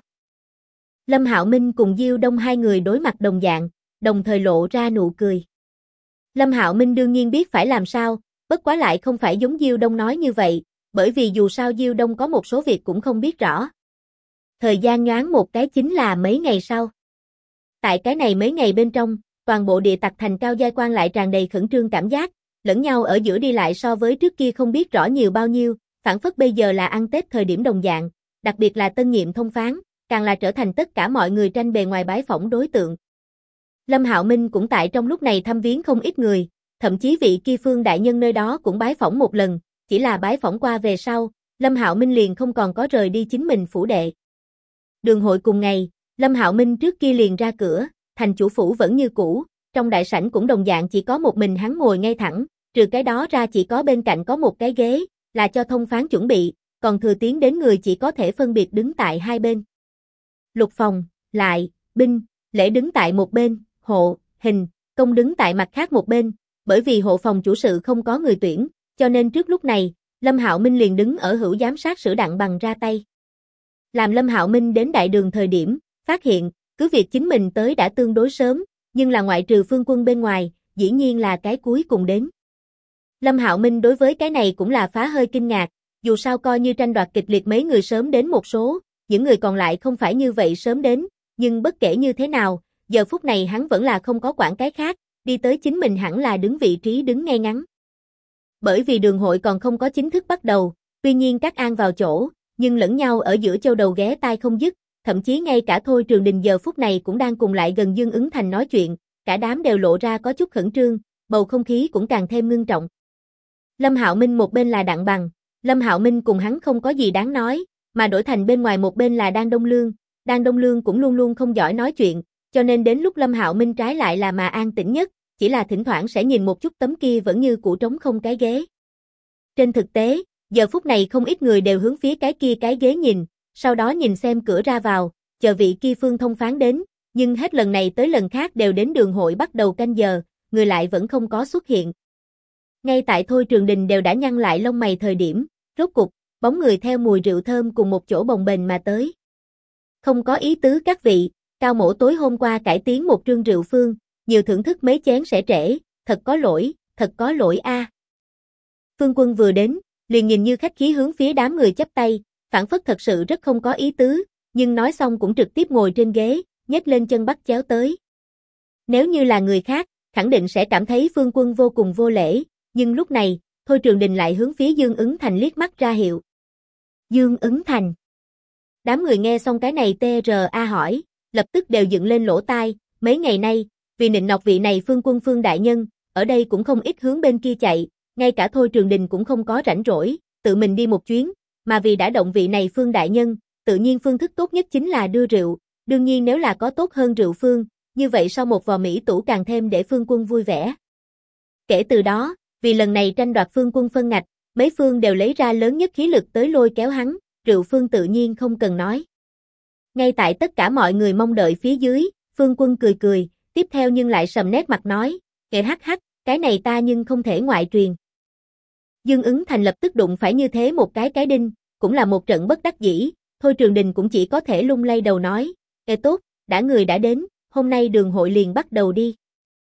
Lâm Hạo Minh cùng Diêu Đông hai người đối mặt đồng dạng, đồng thời lộ ra nụ cười. Lâm Hạo Minh đương nhiên biết phải làm sao, bất quá lại không phải giống Diêu Đông nói như vậy, bởi vì dù sao Diêu Đông có một số việc cũng không biết rõ. Thời gian nhoáng một cái chính là mấy ngày sau. Tại cái này mấy ngày bên trong, toàn bộ địa tặc thành cao giai quan lại tràn đầy khẩn trương cảm giác, lẫn nhau ở giữa đi lại so với trước kia không biết rõ nhiều bao nhiêu, phản phất bây giờ là ăn Tết thời điểm đồng dạng, đặc biệt là tân nhiệm thông phán, càng là trở thành tất cả mọi người tranh bề ngoài bái phỏng đối tượng. Lâm Hạo Minh cũng tại trong lúc này thăm viếng không ít người, thậm chí vị kia Phương đại nhân nơi đó cũng bái phỏng một lần, chỉ là bái phỏng qua về sau, Lâm Hạo Minh liền không còn có rời đi chính mình phủ đệ. Đường hội cùng ngày, Lâm Hạo Minh trước kia liền ra cửa, thành chủ phủ vẫn như cũ, trong đại sảnh cũng đồng dạng chỉ có một mình hắn ngồi ngay thẳng, trừ cái đó ra chỉ có bên cạnh có một cái ghế, là cho thông phán chuẩn bị, còn thừa tiến đến người chỉ có thể phân biệt đứng tại hai bên. Lục phòng, lại, binh, lễ đứng tại một bên, hộ, hình, công đứng tại mặt khác một bên, bởi vì hộ phòng chủ sự không có người tuyển, cho nên trước lúc này, Lâm Hạo Minh liền đứng ở hữu giám sát sử đặng bằng ra tay. Làm Lâm Hạo Minh đến đại đường thời điểm, phát hiện, cứ việc chính mình tới đã tương đối sớm, nhưng là ngoại trừ Phương Quân bên ngoài, dĩ nhiên là cái cuối cùng đến. Lâm Hạo Minh đối với cái này cũng là phá hơi kinh ngạc, dù sao coi như tranh đoạt kịch liệt mấy người sớm đến một số, những người còn lại không phải như vậy sớm đến, nhưng bất kể như thế nào, giờ phút này hắn vẫn là không có quản cái khác, đi tới chính mình hẳn là đứng vị trí đứng ngay ngắn. Bởi vì đường hội còn không có chính thức bắt đầu, tuy nhiên các an vào chỗ, nhưng lẫn nhau ở giữa châu đầu ghé tai không dứt, thậm chí ngay cả Thôi Trường Đình giờ phút này cũng đang cùng lại gần Dương Ứng Thành nói chuyện, cả đám đều lộ ra có chút khẩn trương, bầu không khí cũng càng thêm ngưng trọng. Lâm Hạo Minh một bên là Đặng Bằng, Lâm Hạo Minh cùng hắn không có gì đáng nói, mà đổi thành bên ngoài một bên là Đan Đông Lương. Đan Đông Lương cũng luôn luôn không giỏi nói chuyện, cho nên đến lúc Lâm Hạo Minh trái lại là mà an tĩnh nhất, chỉ là thỉnh thoảng sẽ nhìn một chút tấm kia vẫn như cũ trống không cái ghế. Trên thực tế, giờ phút này không ít người đều hướng phía cái kia cái ghế nhìn, sau đó nhìn xem cửa ra vào, chờ vị kia Phương Thông phán đến, nhưng hết lần này tới lần khác đều đến đường hội bắt đầu canh giờ, người lại vẫn không có xuất hiện. Ngay tại Thôi Trường Đình đều đã nhăn lại lông mày thời điểm, rốt cục, bóng người theo mùi rượu thơm cùng một chỗ bồng bềnh mà tới. Không có ý tứ các vị, Cao Mỗ tối hôm qua cải tiến một trương rượu phương, nhiều thưởng thức mấy chén sẽ trễ, thật có lỗi a. Phương Quân vừa đến, liền nhìn như khách khí hướng phía đám người chắp tay, phản phất thật sự rất không có ý tứ, nhưng nói xong cũng trực tiếp ngồi trên ghế, nhếch lên chân bắt chéo tới. Nếu như là người khác, khẳng định sẽ cảm thấy Phương Quân vô cùng vô lễ, nhưng lúc này, Thôi Trường Đình lại hướng phía Dương Ứng Thành liếc mắt ra hiệu. Dương Ứng Thành. Đám người nghe xong cái này TRA hỏi, lập tức đều dựng lên lỗ tai, mấy ngày nay, vì nịnh nọt vị này Phương Quân Phương đại nhân, ở đây cũng không ít hướng bên kia chạy, ngay cả Thôi Trường Đình cũng không có rảnh rỗi, tự mình đi một chuyến, mà vì đã động vị này Phương đại nhân, tự nhiên phương thức tốt nhất chính là đưa rượu, đương nhiên nếu là có tốt hơn rượu phương, như vậy sau một vò Mỹ tủ càng thêm để Phương Quân vui vẻ. Kể từ đó, vì lần này tranh đoạt Phương Quân phân ngạch, mấy phương đều lấy ra lớn nhất khí lực tới lôi kéo hắn, rượu phương tự nhiên không cần nói. Ngay tại tất cả mọi người mong đợi phía dưới, Phương Quân cười cười, tiếp theo nhưng lại sầm nét mặt nói, hắc hắc, cái này ta nhưng không thể ngoại truyền. Dương Ứng Thành lập tức đụng phải như thế một cái đinh, cũng là một trận bất đắc dĩ, Thôi Trường Đình cũng chỉ có thể lung lay đầu nói, tốt, đã người đã đến, hôm nay đường hội liền bắt đầu đi.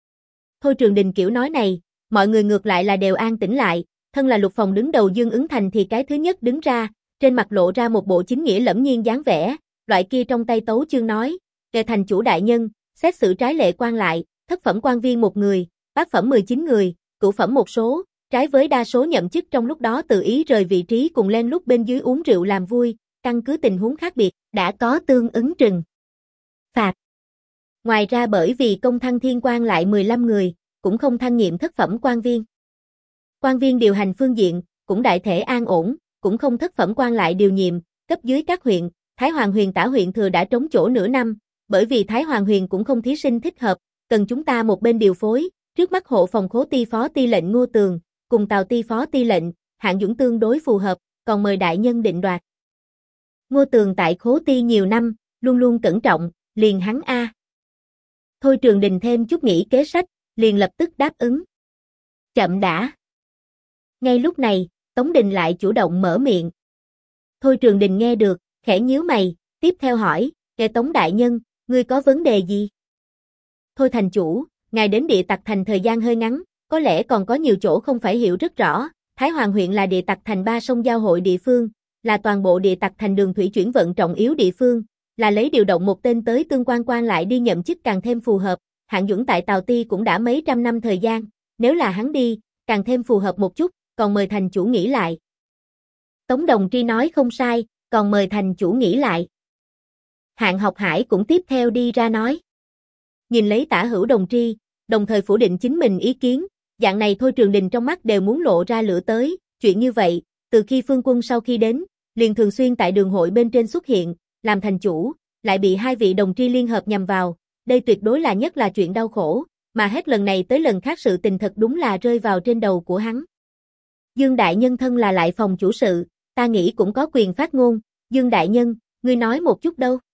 Thôi Trường Đình kiểu nói này, mọi người ngược lại là đều an tĩnh lại, thân là Lục Phòng đứng đầu Dương Ứng Thành thì cái thứ nhất đứng ra, trên mặt lộ ra một bộ chính nghĩa lẫm nhiên dáng vẻ, loại kia trong tay tấu chương nói, thành chủ đại nhân, xét xử trái lệ quan lại, thất phẩm quan viên một người, bát phẩm 19 người, cửu phẩm một số, trái với đa số nhậm chức trong lúc đó tự ý rời vị trí cùng lên lúc bên dưới uống rượu làm vui, căn cứ tình huống khác biệt, đã có tương ứng trừng phạt. Ngoài ra bởi vì công thăng thiên quan lại 15 người, cũng không thăng nhiệm thất phẩm quan viên. Quan viên điều hành phương diện, cũng đại thể an ổn, cũng không thất phẩm quan lại điều nhiệm, cấp dưới các huyện, Thái Hoàng Huyền Tả huyện thừa đã trống chỗ nửa năm, bởi vì Thái Hoàng Huyền cũng không thí sinh thích hợp, cần chúng ta một bên điều phối, trước mắt hộ phòng khố ty phó ty lệnh Ngô Tường, cùng Tào ty phó ty lệnh, Hạng Dũng tương đối phù hợp, còn mời đại nhân định đoạt. Ngô Tường tại khố ty nhiều năm, luôn luôn cẩn trọng, liền hắn a. Thôi Trường Đình thêm chút nghĩ kế sách, liền lập tức đáp ứng. Chậm đã. Ngay lúc này, Tống Đình lại chủ động mở miệng. Thôi Trường Đình nghe được, khẽ nhíu mày, tiếp theo hỏi, Tống đại nhân, ngươi có vấn đề gì? Thôi thành chủ, ngài đến Địa Tặc Thành thời gian hơi ngắn, có lẽ còn có nhiều chỗ không phải hiểu rất rõ. Thái Hoàng huyện là Địa Tặc Thành ba sông giao hội địa phương, là toàn bộ Địa Tặc Thành đường thủy chuyển vận trọng yếu địa phương, là lấy điều động một tên tới tương quan quan lại đi nhậm chức càng thêm phù hợp. Hạng Dũng tại Tào Ty cũng đã mấy trăm năm thời gian, nếu là hắn đi, càng thêm phù hợp một chút, còn mời thành chủ nghĩ lại. Tống Đồng Tri nói không sai, còn mời thành chủ nghĩ lại. Hạng Học Hải cũng tiếp theo đi ra nói. Nhìn lấy Tả Hữu Đồng Tri, đồng thời phủ định chính mình ý kiến, dạng này Thôi Trường Đình trong mắt đều muốn lộ ra lửa tới, chuyện như vậy, từ khi Phương Quân sau khi đến, liền thường xuyên tại đường hội bên trên xuất hiện, làm thành chủ, lại bị hai vị đồng tri liên hợp nhằm vào, đây tuyệt đối là nhất là chuyện đau khổ, mà hết lần này tới lần khác sự tình thật đúng là rơi vào trên đầu của hắn. Dương đại nhân thân là lại phòng chủ sự, ta nghĩ cũng có quyền phát ngôn, Dương đại nhân, ngươi nói một chút đâu.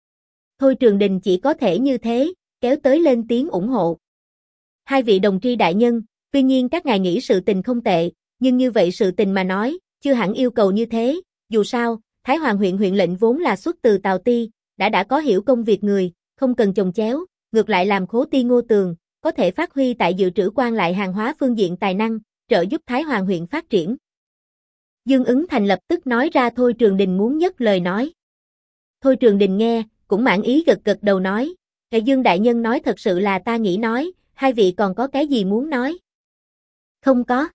Thôi Trường Đình chỉ có thể như thế, kéo tới lên tiếng ủng hộ. Hai vị đồng tri đại nhân, tuy nhiên các ngài nghĩ sự tình không tệ, nhưng như vậy sự tình mà nói, chưa hẳn yêu cầu như thế, dù sao, Thái Hoàng huyện huyện lệnh vốn là xuất từ Tào Ty, đã có hiểu công việc người, không cần chồng chéo, ngược lại làm khố ty Ngô Tường, có thể phát huy tại dự trữ quan lại hàng hóa phương diện tài năng, trợ giúp Thái Hoàng huyện phát triển. Dương Ứng Thành lập tức nói ra Thôi Trường Đình muốn nhất lời nói. Thôi Trường Đình nghe, cũng mãn ý gật đầu nói, Dương đại nhân nói thật sự là ta nghĩ nói, hai vị còn có cái gì muốn nói? Không có.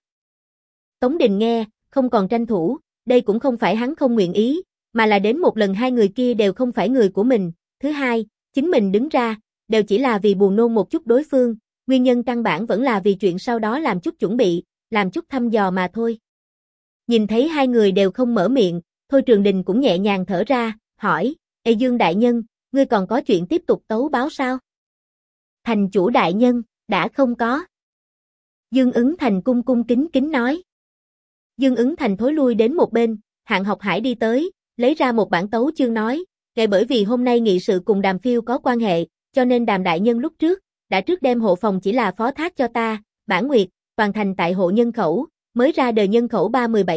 Tống Đình nghe, không còn tranh thủ, đây cũng không phải hắn không nguyện ý, mà là đến một lần hai người kia đều không phải người của mình, thứ hai, chính mình đứng ra, đều chỉ là vì buồn nôn một chút đối phương, nguyên nhân căn bản vẫn là vì chuyện sau đó làm chút chuẩn bị, làm chút thăm dò mà thôi. Nhìn thấy hai người đều không mở miệng, Thôi Trường Đình cũng nhẹ nhàng thở ra, hỏi, Ê Dương đại nhân, ngươi còn có chuyện tiếp tục tấu báo sao? Thành chủ đại nhân, đã không có. Dương Ứng Thành cung cung kính kính nói. Dương Ứng Thành thối lui đến một bên, Hạng Học Hải đi tới, lấy ra một bản tấu chương nói, ngày bởi vì hôm nay nghị sự cùng Đàm Phiêu có quan hệ, cho nên Đàm đại nhân lúc trước, đã trước đem hộ phòng chỉ là phó thác cho ta, Bản Nguyệt, toàn thành tại hộ nhân khẩu, mới ra đời nhân khẩu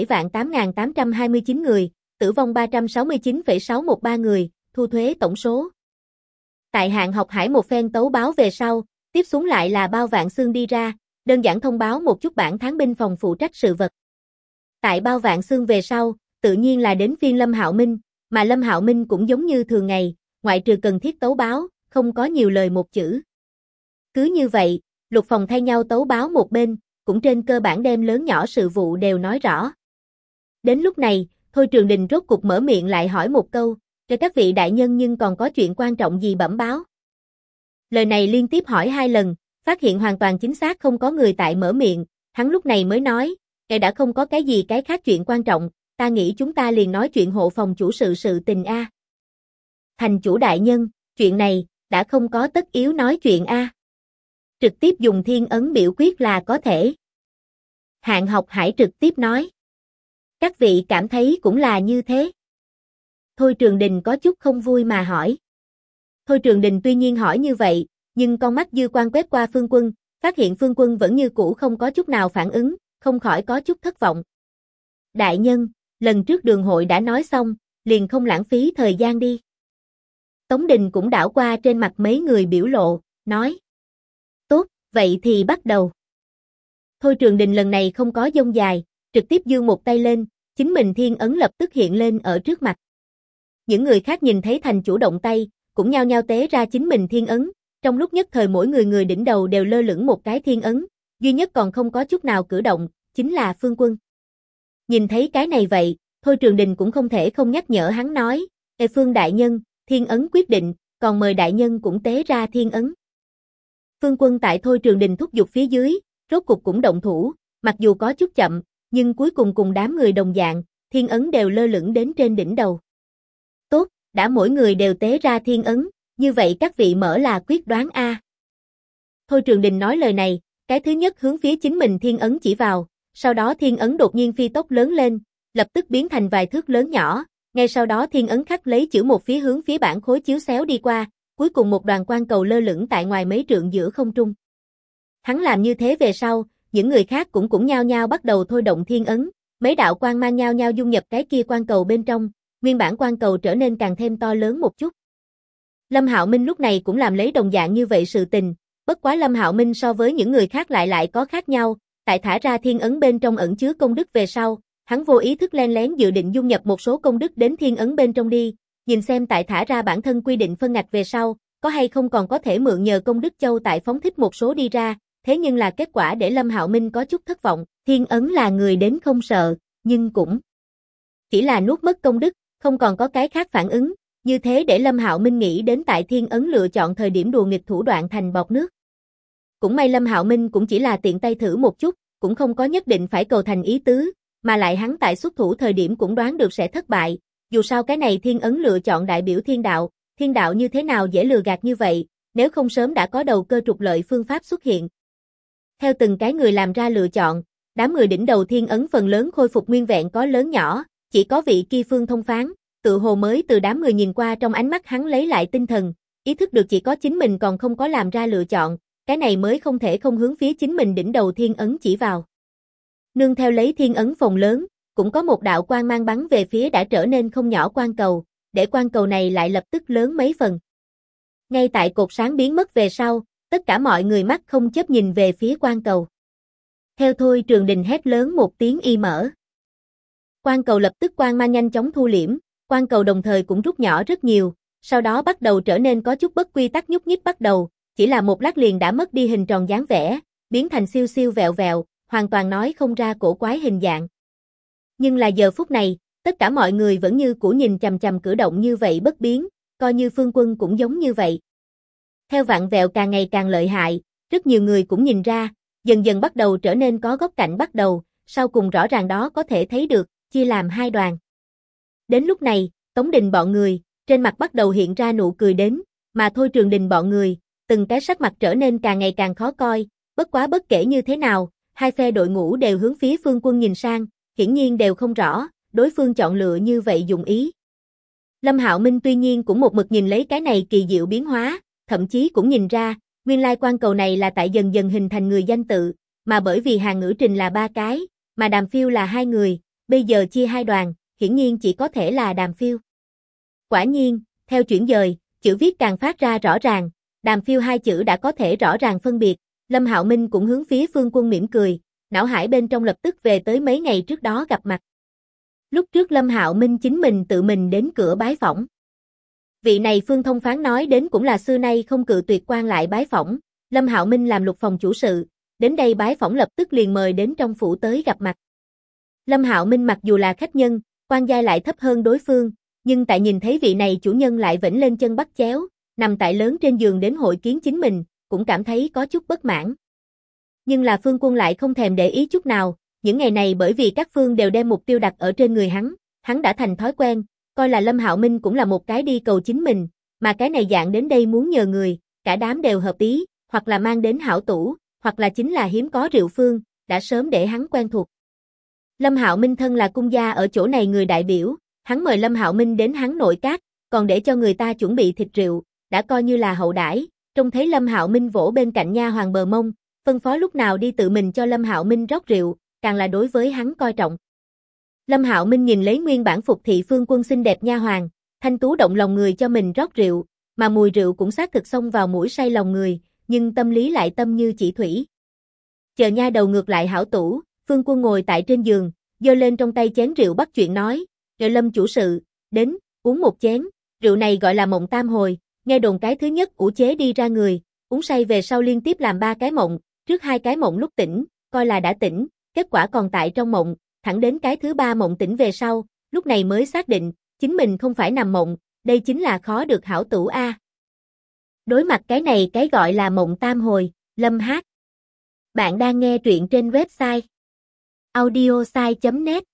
37.8.829 người, tử vong 369,613 người, thu thuế tổng số. Tại Hạng Học Hải một phen tấu báo về sau, tiếp xuống lại là Bao Vạn Xương đi ra, đơn giản thông báo một chút bản tháng binh phòng phụ trách sự vật. Tại Bao Vạn Xương về sau, tự nhiên là đến phiên Lâm Hạo Minh, mà Lâm Hạo Minh cũng giống như thường ngày, ngoại trừ cần thiết tấu báo, không có nhiều lời một chữ. Cứ như vậy, lục phòng thay nhau tấu báo một bên, cũng trên cơ bản đem lớn nhỏ sự vụ đều nói rõ. Đến lúc này, Thôi Trường Đình rốt cục mở miệng lại hỏi một câu, cho các vị đại nhân nhưng còn có chuyện quan trọng gì bẩm báo. Lời này liên tiếp hỏi 2 lần, phát hiện hoàn toàn chính xác không có người tại mở miệng, hắn lúc này mới nói, ngài đã không có cái gì cái khác chuyện quan trọng, ta nghĩ chúng ta liền nói chuyện hộ phòng chủ sự tình a. Thành chủ đại nhân, chuyện này, đã không có tất yếu nói chuyện a. Trực tiếp dùng thiên ấn biểu quyết là có thể. Hạng Học Hải trực tiếp nói. Các vị cảm thấy cũng là như thế. Thôi Trường Đình có chút không vui mà hỏi. Thôi Trường Đình tuy nhiên hỏi như vậy, nhưng con mắt dư quan quét qua Phương Quân, phát hiện Phương Quân vẫn như cũ không có chút nào phản ứng, không khỏi có chút thất vọng. Đại nhân, lần trước đường hội đã nói xong, liền không lãng phí thời gian đi. Tống Đình cũng đảo qua trên mặt mấy người biểu lộ, nói. Tốt, vậy thì bắt đầu. Thôi Trường Đình lần này không có dông dài, trực tiếp giương một tay lên, chính mình thiên ấn lập tức hiện lên ở trước mặt. Những người khác nhìn thấy thành chủ động tay, cũng nhao nhao tế ra chính mình thiên ấn, trong lúc nhất thời mỗi người đỉnh đầu đều lơ lửng một cái thiên ấn, duy nhất còn không có chút nào cử động, chính là Phương Quân. Nhìn thấy cái này vậy, Thôi Trường Đình cũng không thể không nhắc nhở hắn nói, Ê Phương đại nhân, thiên ấn quyết định, còn mời đại nhân cũng tế ra thiên ấn. Phương Quân tại Thôi Trường Đình thúc giục phía dưới, rốt cục cũng động thủ, mặc dù có chút chậm, nhưng cuối cùng cùng đám người đồng dạng, thiên ấn đều lơ lửng đến trên đỉnh đầu. Tốt, đã mỗi người đều tế ra thiên ấn, như vậy các vị mở là quyết đoán a. Thôi Trường Đình nói lời này, cái thứ nhất hướng phía chính mình thiên ấn chỉ vào, sau đó thiên ấn đột nhiên phi tốc lớn lên, lập tức biến thành vài thước lớn nhỏ, ngay sau đó thiên ấn khắc lấy chữ một phía hướng phía bản khối chiếu xéo đi qua, cuối cùng một đoàn quang cầu lơ lửng tại ngoài mấy trượng giữa không trung. Hắn làm như thế về sau, những người khác cũng nhao nhao bắt đầu thôi động thiên ấn, mấy đạo quang mang nhao nhao dung nhập cái kia quang cầu bên trong, nguyên bản quang cầu trở nên càng thêm to lớn một chút. Lâm Hạo Minh lúc này cũng làm lấy đồng dạng như vậy sự tình, bất quá Lâm Hạo Minh so với những người khác lại có khác nhau, tại thả ra thiên ấn bên trong ẩn chứa công đức về sau, hắn vô ý thức len lén dự định dung nhập một số công đức đến thiên ấn bên trong đi, nhìn xem tại thả ra bản thân quy định phân ngạch về sau, có hay không còn có thể mượn nhờ công đức châu tại phóng thích một số đi ra, thế nhưng là kết quả để Lâm Hạo Minh có chút thất vọng, thiên ấn là người đến không sợ, nhưng cũng chỉ là nuốt mất công đức, không còn có cái khác phản ứng, như thế để Lâm Hạo Minh nghĩ đến tại thiên ấn lựa chọn thời điểm đùa nghịch thủ đoạn thành bọt nước. Cũng may Lâm Hạo Minh cũng chỉ là tiện tay thử một chút, cũng không có nhất định phải cầu thành ý tứ, mà lại hắn tại xuất thủ thời điểm cũng đoán được sẽ thất bại, dù sao cái này thiên ấn lựa chọn đại biểu thiên đạo như thế nào dễ lừa gạt như vậy, nếu không sớm đã có đầu cơ trục lợi phương pháp xuất hiện. Theo từng cái người làm ra lựa chọn, đám người đỉnh đầu thiên ấn phần lớn khôi phục nguyên vẹn có lớn nhỏ, chỉ có vị kia Phương Thông Phán, tự hồ mới từ đám người nhìn qua trong ánh mắt hắn lấy lại tinh thần, ý thức được chỉ có chính mình còn không có làm ra lựa chọn, cái này mới không thể không hướng phía chính mình đỉnh đầu thiên ấn chỉ vào. Nương theo lấy thiên ấn phòng lớn, cũng có một đạo quang mang bắn về phía đã trở nên không nhỏ quang cầu, để quang cầu này lại lập tức lớn mấy phần. Ngay tại cột sáng biến mất về sau, tất cả mọi người mắt không chớp nhìn về phía quang cầu. Theo Thôi Trường Đình hét lớn một tiếng y mở. Quang cầu lập tức quang mang nhanh chóng thu liễm, quang cầu đồng thời cũng rút nhỏ rất nhiều, sau đó bắt đầu trở nên có chút bất quy tắc nhúc nhích bắt đầu, chỉ là một lát liền đã mất đi hình tròn dáng vẻ, biến thành siêu siêu vẹo vẹo, hoàn toàn nói không ra cổ quái hình dạng. Nhưng là giờ phút này, tất cả mọi người vẫn như cũ nhìn chằm chằm cử động như vậy bất biến, coi như Phương Quân cũng giống như vậy. Theo vặn vẹo càng ngày càng lợi hại, rất nhiều người cũng nhìn ra, dần dần bắt đầu trở nên có góc cạnh bắt đầu, sau cùng rõ ràng đó có thể thấy được, chia làm hai đoàn. Đến lúc này, Tống Đình bọn người, trên mặt bắt đầu hiện ra nụ cười đến, mà Thôi Trường Đình bọn người, từng cái sắc mặt trở nên càng ngày càng khó coi, bất quá bất kể như thế nào, hai phe đội ngũ đều hướng phía Phương Quân nhìn sang, hiển nhiên đều không rõ, đối phương chọn lựa như vậy dụng ý. Lâm Hạo Minh tuy nhiên cũng một mực nhìn lấy cái này kỳ diệu biến hóa, thậm chí cũng nhìn ra, nguyên lai quan cầu này là tại dần dần hình thành người danh tự, mà bởi vì hàng ngữ trình là 3 cái, mà Đàm Phiêu là 2 người, bây giờ chia 2 đoàn, hiển nhiên chỉ có thể là Đàm Phiêu. Quả nhiên, theo chuyển dời, chữ viết càng phát ra rõ ràng, Đàm Phiêu 2 chữ đã có thể rõ ràng phân biệt, Lâm Hạo Minh cũng hướng phía Phương Quân mỉm cười, não hải bên trong lập tức về tới mấy ngày trước đó gặp mặt. Lúc trước Lâm Hạo Minh chính mình tự mình đến cửa bái phỏng. Vị này Phương Thông Phán nói đến cũng là xưa nay không cự tuyệt quan lại bái phỏng, Lâm Hạo Minh làm Lục phòng chủ sự, đến đây bái phỏng lập tức liền mời đến trong phủ tới gặp mặt. Lâm Hạo Minh mặc dù là khách nhân, quan giai lại thấp hơn đối phương, nhưng tại nhìn thấy vị này chủ nhân lại vểnh lên chân bắt chéo, nằm tại lớn trên giường đến hội kiến chính mình, cũng cảm thấy có chút bất mãn. Nhưng là Phương Quân lại không thèm để ý chút nào, những ngày này bởi vì các phương đều đem mục tiêu đặt ở trên người hắn đã thành thói quen, coi là Lâm Hạo Minh cũng là một cái đi cầu chính mình, mà cái này dạng đến đây muốn nhờ người, cả đám đều hợp ý, hoặc là mang đến hảo tủ, hoặc là chính là hiếm có rượu phương, đã sớm để hắn quen thuộc. Lâm Hạo Minh thân là cung gia ở chỗ này người đại biểu, hắn mời Lâm Hạo Minh đến hắn nội các, còn để cho người ta chuẩn bị thịt rượu, đã coi như là hậu đãi. Trông thấy Lâm Hạo Minh vỗ bên cạnh nha hoàng bờ mông, phân phó lúc nào đi tự mình cho Lâm Hạo Minh rót rượu, càng là đối với hắn coi trọng. Lâm Hạo Minh nhìn lấy nguyên bản phục thị Phương Quân xinh đẹp nha hoàng, thanh tú động lòng người cho mình rót rượu, mà mùi rượu cũng xác thực xông vào mũi say lòng người, nhưng tâm lý lại tâm như chỉ thủy. Chờ nha đầu ngược lại hảo tủ, Phương Quân ngồi tại trên giường, giơ lên trong tay chén rượu bắt chuyện nói, "Rồi Lâm chủ sự, đến, uống một chén." Rượu này gọi là Mộng Tam Hồi, nghe đồn cái thứ nhất ủ chế đi ra người, uống say về sau liên tiếp làm 3 cái mộng, trước 2 cái mộng lúc tỉnh, coi là đã tỉnh, kết quả còn tại trong mộng, thẳng đến cái thứ 3 mộng tỉnh về sau, lúc này mới xác định, chính mình không phải nằm mộng, đây chính là khó được hảo tủ a. Đối mặt cái này cái gọi là Mộng Tam Hồi, Lâm Hát. Bạn đang nghe truyện trên website audiosai.net.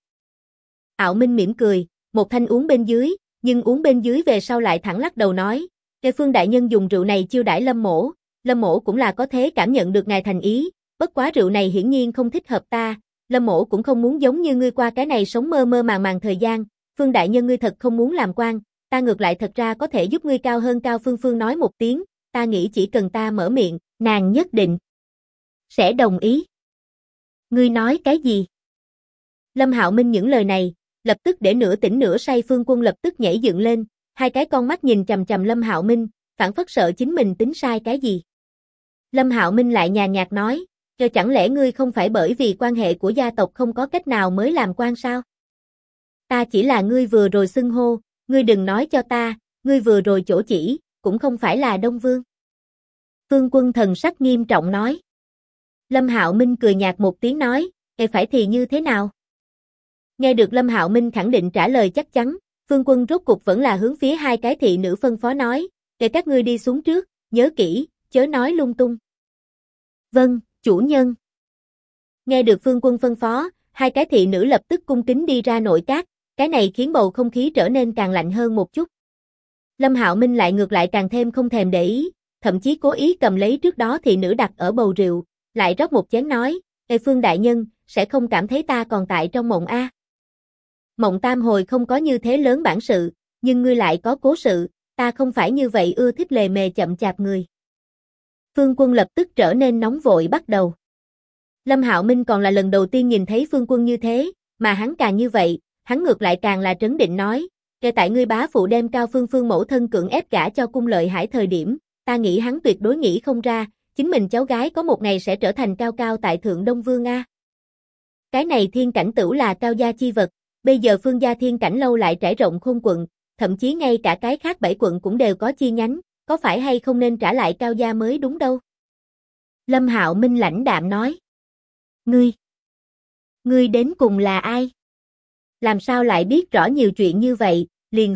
Ảo Minh mỉm cười, một thanh uống bên dưới, nhưng uống bên dưới về sau lại thẳng lắc đầu nói, "Kê Phương đại nhân dùng rượu này chiêu đãi Lâm mỗ cũng là có thế cảm nhận được ngài thành ý, bất quá rượu này hiển nhiên không thích hợp ta, Lâm mỗ cũng không muốn giống như ngươi qua cái này sống mơ mơ màng màng thời gian, Phương đại nhân ngươi thật không muốn làm quan, ta ngược lại thật ra có thể giúp ngươi cao hơn Cao Phương Phương nói một tiếng, ta nghĩ chỉ cần ta mở miệng, nàng nhất định sẽ đồng ý." "Ngươi nói cái gì?" Lâm Hạo Minh những lời này, lập tức để nửa tỉnh nửa say Phương Quân lập tức nhảy dựng lên, hai cái con mắt nhìn chằm chằm Lâm Hạo Minh, phảng phất sợ chính mình tính sai cái gì. Lâm Hạo Minh lại nhàn nhạt nói, "Cho chẳng lẽ ngươi không phải bởi vì quan hệ của gia tộc không có cách nào mới làm quan sao? Ta chỉ là ngươi vừa rồi xưng hô, ngươi đừng nói cho ta, ngươi vừa rồi chỗ chỉ, cũng không phải là Đông Vương." Phương Quân thần sắc nghiêm trọng nói. Lâm Hạo Minh cười nhạt một tiếng nói, phải thì như thế nào?" Nghe được Lâm Hạo Minh khẳng định trả lời chắc chắn, Phương Quân rốt cục vẫn là hướng phía hai cái thị nữ phân phó nói, "Để các ngươi đi xuống trước, nhớ kỹ, chớ nói lung tung." "Vâng, chủ nhân." Nghe được Phương Quân phân phó, hai cái thị nữ lập tức cung kính đi ra nội các, cái này khiến bầu không khí trở nên càng lạnh hơn một chút. Lâm Hạo Minh lại ngược lại càng thêm không thèm để ý, thậm chí cố ý cầm lấy trước đó thị nữ đặt ở bầu rượu, lại rót một chén nói, Phương đại nhân, sẽ không cảm thấy ta còn tại trong mộng a? Mộng Tam Hồi không có như thế lớn bản sự, nhưng ngươi lại có cố sự, ta không phải như vậy ưa thích lề mề chậm chạp người." Phương Quân lập tức trở nên nóng vội bắt đầu. Lâm Hạo Minh còn là lần đầu tiên nhìn thấy Phương Quân như thế, mà hắn càng như vậy, hắn ngược lại càng là trấn định nói, "Kể tại ngươi bá phụ đem Cao Phương Phương mẫu thân cưỡng ép gả cho Cung Lợi Hải thời điểm, ta nghĩ hắn tuyệt đối nghĩ không ra, chính mình cháu gái có một ngày sẽ trở thành cao cao tại thượng Đông Vương a. Cái này thiên cảnh tửu là cao gia chi vật, bây giờ Phương gia thiên cảnh lâu lại trải rộng khôn quận, thậm chí ngay cả cái khác 7 quận cũng đều có chi nhánh, có phải hay không nên trả lại cao gia mới đúng đâu." Lâm Hạo Minh lãnh đạm nói. Ngươi đến cùng là ai? Làm sao lại biết rõ nhiều chuyện như vậy, liền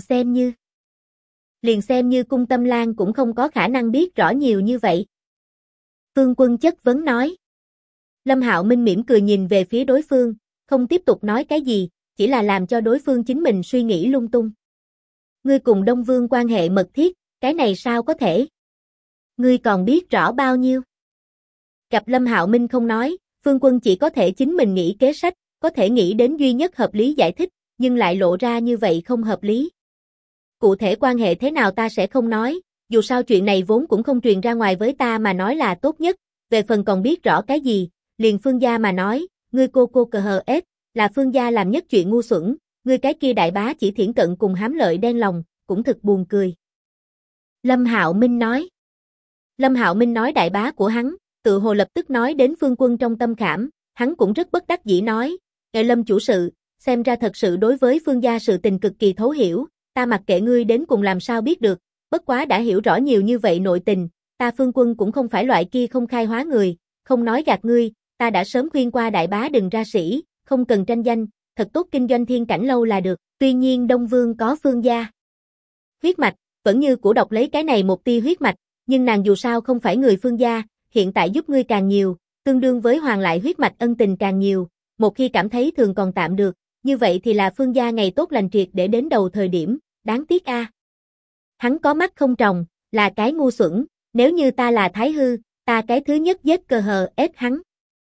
xem như Cung Tâm Lan cũng không có khả năng biết rõ nhiều như vậy." Phương Quân chất vấn nói. Lâm Hạo Minh mỉm cười nhìn về phía đối phương, không tiếp tục nói cái gì, chỉ là làm cho đối phương chính mình suy nghĩ lung tung. Ngươi cùng Đông Vương quan hệ mật thiết, cái này sao có thể? Ngươi còn biết rõ bao nhiêu? Gặp Lâm Hạo Minh không nói, Phương Quân chỉ có thể chính mình nghĩ kế sách, có thể nghĩ đến duy nhất hợp lý giải thích, nhưng lại lộ ra như vậy không hợp lý. Cụ thể quan hệ thế nào ta sẽ không nói, dù sao chuyện này vốn cũng không truyền ra ngoài, với ta mà nói là tốt nhất, về phần còn biết rõ cái gì, liền Phương gia mà nói, ngươi cô cờ hờ ết, là Phương gia làm nhất chuyện ngu xuẩn, ngươi cái kia đại bá chỉ thiển cận cùng hám lợi đen lòng, cũng thực buồn cười. Lâm Hạo Minh nói. Lâm Hạo Minh nói đại bá của hắn, tự hồ lập tức nói đến Phương Quân trong tâm khảm, hắn cũng rất bất đắc dĩ nói, Lâm chủ sự, xem ra thật sự đối với Phương gia sự tình cực kỳ thấu hiểu, ta mặc kệ ngươi đến cùng làm sao biết được, bất quá đã hiểu rõ nhiều như vậy nội tình, ta Phương Quân cũng không phải loại kia không khai hóa người, không nói gạt ngươi, ta đã sớm khuyên qua đại bá đừng ra sĩ, không cần tranh danh, thật tốt kinh doanh Thiên Cảnh lâu là được, tuy nhiên Đông Vương có Phương gia huyết mạch, vẫn như của độc lấy cái này một tia huyết mạch, nhưng nàng dù sao không phải người Phương gia, hiện tại giúp ngươi càng nhiều, tương đương với hoàn lại huyết mạch ân tình càng nhiều, một khi cảm thấy thường còn tạm được, như vậy thì là Phương gia ngày tốt lành triệt để đến đầu thời điểm, đáng tiếc a. Hắn có mắt không tròng, là cái ngu xuẩn, nếu như ta là Thái Hư, ta cái thứ nhất giết cờ hờ ết hắn.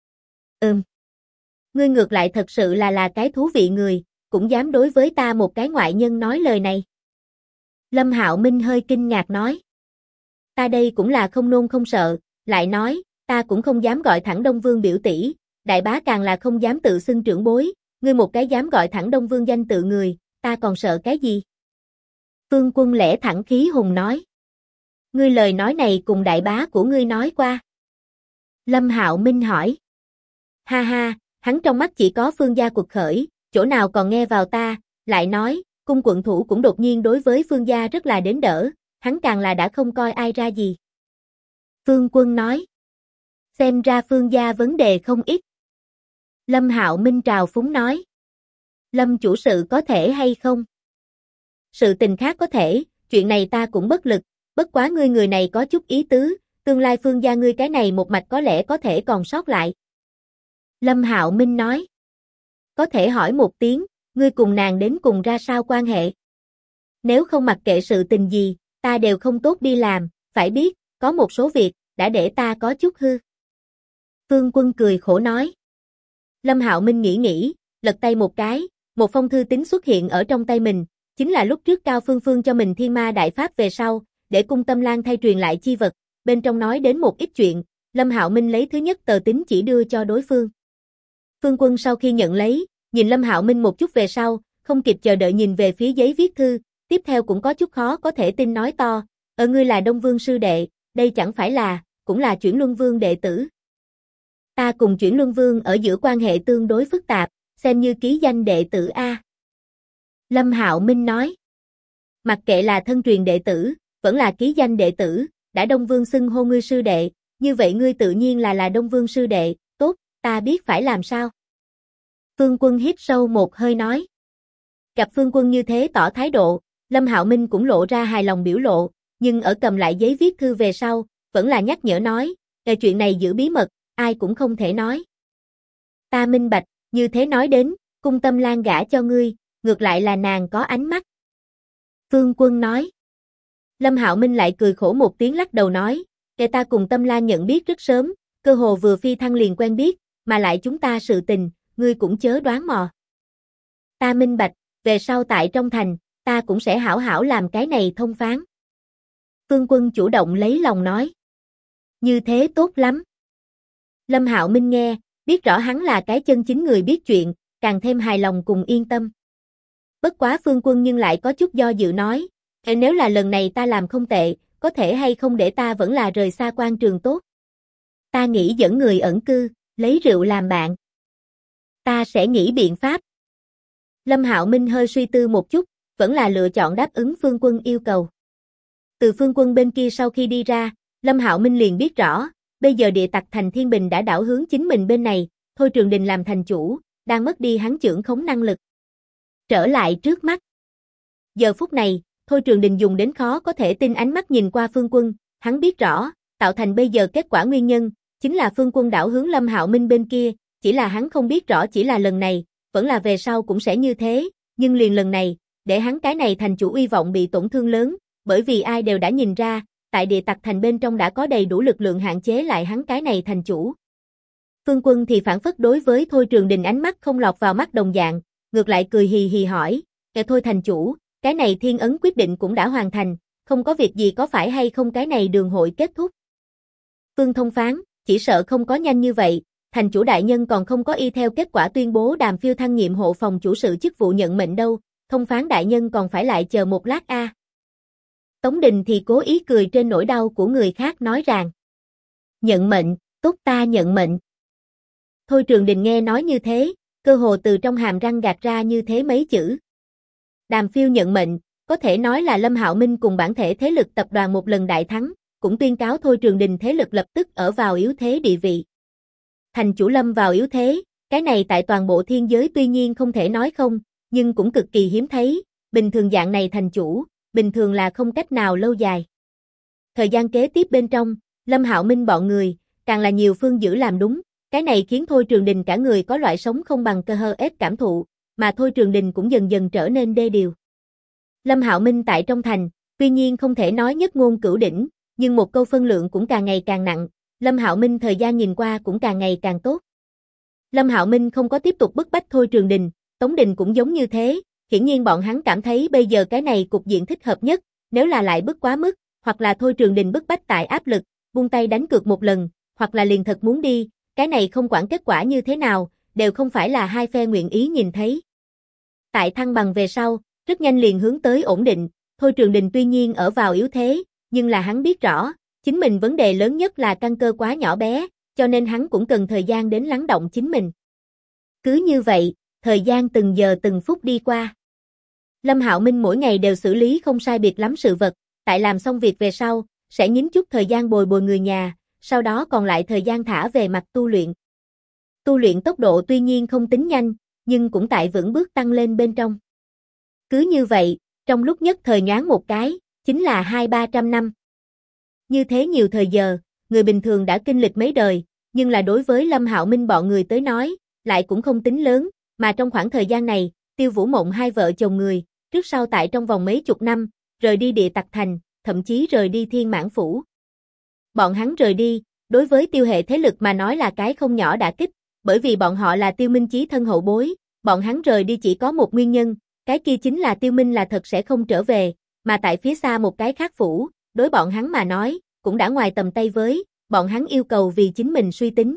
Ngươi ngược lại thật sự là cái thú vị người, cũng dám đối với ta một cái ngoại nhân nói lời này. Lâm Hạo Minh hơi kinh ngạc nói. Ta đây cũng là không nôn không sợ, lại nói, ta cũng không dám gọi thẳng Đông Vương biểu tỷ, đại bá càng là không dám tự xưng trưởng bối, ngươi một cái dám gọi thẳng Đông Vương danh tự người, ta còn sợ cái gì? Phương Quân lẽ thẳng khí hùng nói. Ngươi lời nói này cùng đại bá của ngươi nói qua. Lâm Hạo Minh hỏi. Ha ha, hắn trong mắt chỉ có Phương gia cuộc khởi, chỗ nào còn nghe vào ta, lại nói, cung quận thủ cũng đột nhiên đối với Phương gia rất là đến đỡ, hắn càng là đã không coi ai ra gì. Phương Quân nói. Xem ra Phương gia vấn đề không ít. Lâm Hạo Minh trào phúng nói. Lâm chủ sự có thể hay không? Sự tình khác có thể, chuyện này ta cũng bất lực, bất quá ngươi người này có chút ý tứ, tương lai Phương gia ngươi cái này một mạch có lẽ có thể còn sót lại. Lâm Hạo Minh nói. Có thể hỏi một tiếng, ngươi cùng nàng đến cùng ra sao quan hệ? Nếu không mặc kệ sự tình gì, ta đều không tốt đi làm, phải biết, có một số việc, đã để ta có chút hư. Phương Quân cười khổ nói. Lâm Hạo Minh nghĩ, lật tay một cái, một phong thư tín xuất hiện ở trong tay mình, chính là lúc trước Cao Phương Phương cho mình Thiên Ma Đại Pháp về sau, để Cung Tâm Lan thay truyền lại chi vật, bên trong nói đến một ít chuyện, Lâm Hạo Minh lấy thứ nhất tờ tín chỉ đưa cho đối phương. Phương Quân sau khi nhận lấy, nhìn Lâm Hạo Minh một chút về sau, không kịp chờ đợi nhìn về phía giấy viết thư, tiếp theo cũng có chút khó có thể tin nói to, ngươi là Đông Vương sư đệ, đây chẳng phải là, cũng là Chuyển Luân Vương đệ tử. Ta cùng Chuyển Luân Vương ở giữa quan hệ tương đối phức tạp, xem như ký danh đệ tử A. Lâm Hạo Minh nói. Mặc kệ là thân truyền đệ tử, vẫn là ký danh đệ tử, đã Đông Vương xưng hô ngươi sư đệ, như vậy ngươi tự nhiên là Đông Vương sư đệ, tốt, ta biết phải làm sao. Phương Quân hít sâu một hơi nói. Gặp Phương Quân như thế tỏ thái độ, Lâm Hạo Minh cũng lộ ra hài lòng biểu lộ, nhưng ở cầm lại giấy viết thư về sau, vẫn là nhắc nhở nói, chuyện này giữ bí mật, ai cũng không thể nói. Ta minh bạch, như thế nói đến, Cung Tâm Lan gả cho ngươi, ngược lại là nàng có ánh mắt. Phương Quân nói. Lâm Hạo Minh lại cười khổ một tiếng lắc đầu nói, ta cùng Tâm Lan nhận biết rất sớm, cơ hồ vừa phi thăng liền quen biết, mà lại chúng ta sự tình, ngươi cũng chớ đoán mò. Ta minh bạch, về sau tại trong thành, ta cũng sẽ hảo hảo làm cái này thông phán. Phương Quân chủ động lấy lòng nói. Như thế tốt lắm. Lâm Hạo Minh nghe, biết rõ hắn là cái chân chính người biết chuyện, càng thêm hài lòng cùng yên tâm. Bất quá Phương Quân nhưng lại có chút do dự nói, nếu là lần này ta làm không tệ, có thể hay không để ta vẫn là rời xa quan trường tốt. Ta nghĩ dẫn người ẩn cư, lấy rượu làm bạn. Ta sẽ nghĩ biện pháp. Lâm Hạo Minh hơi suy tư một chút, vẫn là lựa chọn đáp ứng Phương Quân yêu cầu. Từ Phương Quân bên kia sau khi đi ra, Lâm Hạo Minh liền biết rõ, bây giờ địa tặc thành Thiên Bình đã đảo hướng chính mình bên này, Thôi Trường Đình làm thành chủ, đang mất đi hắn chưởng khống năng lực. Trở lại trước mắt. Giờ phút này, Thôi Trường Đình dùng đến khó có thể tin ánh mắt nhìn qua Phương Quân, hắn biết rõ, tạo thành bây giờ kết quả nguyên nhân, chính là Phương Quân đảo hướng Lâm Hạo Minh bên kia, chỉ là hắn không biết rõ chỉ là lần này, vẫn là về sau cũng sẽ như thế, nhưng liền lần này, để hắn cái này thành chủ uy vọng bị tổn thương lớn, bởi vì ai đều đã nhìn ra, tại Địa Tặc Thành bên trong đã có đầy đủ lực lượng hạn chế lại hắn cái này thành chủ. Phương Quân thì phản phất đối với Thôi Trường Đình ánh mắt không lọt vào mắt đồng dạng, ngược lại cười hì hì hỏi, thôi thành chủ, cái này thiên ấn quyết định cũng đã hoàn thành, không có việc gì có phải hay không cái này đường hội kết thúc. Phương Thông phán, chỉ sợ không có nhanh như vậy, thành chủ đại nhân còn không có y theo kết quả tuyên bố Đàm Phiêu thăng nhiệm hộ phòng chủ sự chức vụ nhận mệnh đâu, thông phán đại nhân còn phải lại chờ một lát a. Tống Đình thì cố ý cười trên nỗi đau của người khác nói rằng, nhận mệnh, tốt ta nhận mệnh. Thôi Trường Đình nghe nói như thế, cơ hồ từ trong hàm răng gạt ra như thế mấy chữ. Đàm Phiêu nhận mệnh, có thể nói là Lâm Hạo Minh cùng bản thể thế lực tập đoàn một lần đại thắng, cũng tuyên cáo Thôi Trường Đình thế lực lập tức ở vào yếu thế địa vị. Thành chủ Lâm vào yếu thế, cái này tại toàn bộ thiên giới tuy nhiên không thể nói không, nhưng cũng cực kỳ hiếm thấy, bình thường dạng này thành chủ, bình thường là không cách nào lâu dài. Thời gian kế tiếp bên trong, Lâm Hạo Minh bọn người, càng là nhiều phương giữ làm đúng, cái này khiến Thôi Trường Đình cả người có loại sống không bằng cơ hơ ép cảm thụ, mà Thôi Trường Đình cũng dần dần trở nên đê điều. Lâm Hạo Minh tại trong thành, tuy nhiên không thể nói nhất ngôn cửu đỉnh, nhưng một câu phân lượng cũng càng ngày càng nặng, Lâm Hạo Minh thời gian nhìn qua cũng càng ngày càng tốt. Lâm Hạo Minh không có tiếp tục bức bách Thôi Trường Đình, Tống Đình cũng giống như thế, hiển nhiên bọn hắn cảm thấy bây giờ cái này cục diện thích hợp nhất, nếu là lại bức quá mức, hoặc là Thôi Trường Đình bức bách tại áp lực, buông tay đánh cược một lần, hoặc là liền thật muốn đi, cái này không quản kết quả như thế nào, đều không phải là hai phe nguyện ý nhìn thấy. Tại thăng bằng về sau, rất nhanh liền hướng tới ổn định, Thôi Trường Đình tuy nhiên ở vào yếu thế, nhưng là hắn biết rõ, chính mình vấn đề lớn nhất là căn cơ quá nhỏ bé, cho nên hắn cũng cần thời gian đến lắng động chính mình. Cứ như vậy, thời gian từng giờ từng phút đi qua. Lâm Hạo Minh mỗi ngày đều xử lý không sai biệt lắm sự vật, tại làm xong việc về sau, sẽ nhín chút thời gian bồi bồi người nhà, sau đó còn lại thời gian thả về mặt tu luyện. Tu luyện tốc độ tuy nhiên không tính nhanh, nhưng cũng tại vững bước tăng lên bên trong. Cứ như vậy, trong lúc nhất thời nhoáng một cái, chính là 200-300 năm. Như thế nhiều thời giờ, người bình thường đã kinh lịch mấy đời, nhưng là đối với Lâm Hạo Minh bọn người tới nói, lại cũng không tính lớn, mà trong khoảng thời gian này, Tiêu Vũ Mộng hai vợ chồng người, trước sau tại trong vòng mấy chục năm, rời đi Địa Tặc Thành, thậm chí rời đi Thiên Mãn Phủ. Bọn hắn rời đi, đối với Tiêu hệ thế lực mà nói là cái không nhỏ đả kích, bởi vì bọn họ là Tiêu Minh Chí thân hậu bối, bọn hắn rời đi chỉ có một nguyên nhân, cái kia chính là Tiêu Minh là thật sẽ không trở về, mà tại phía xa một cái khác phủ, đối bọn hắn mà nói, cũng đã ngoài tầm tay với, bọn hắn yêu cầu vì chính mình suy tính.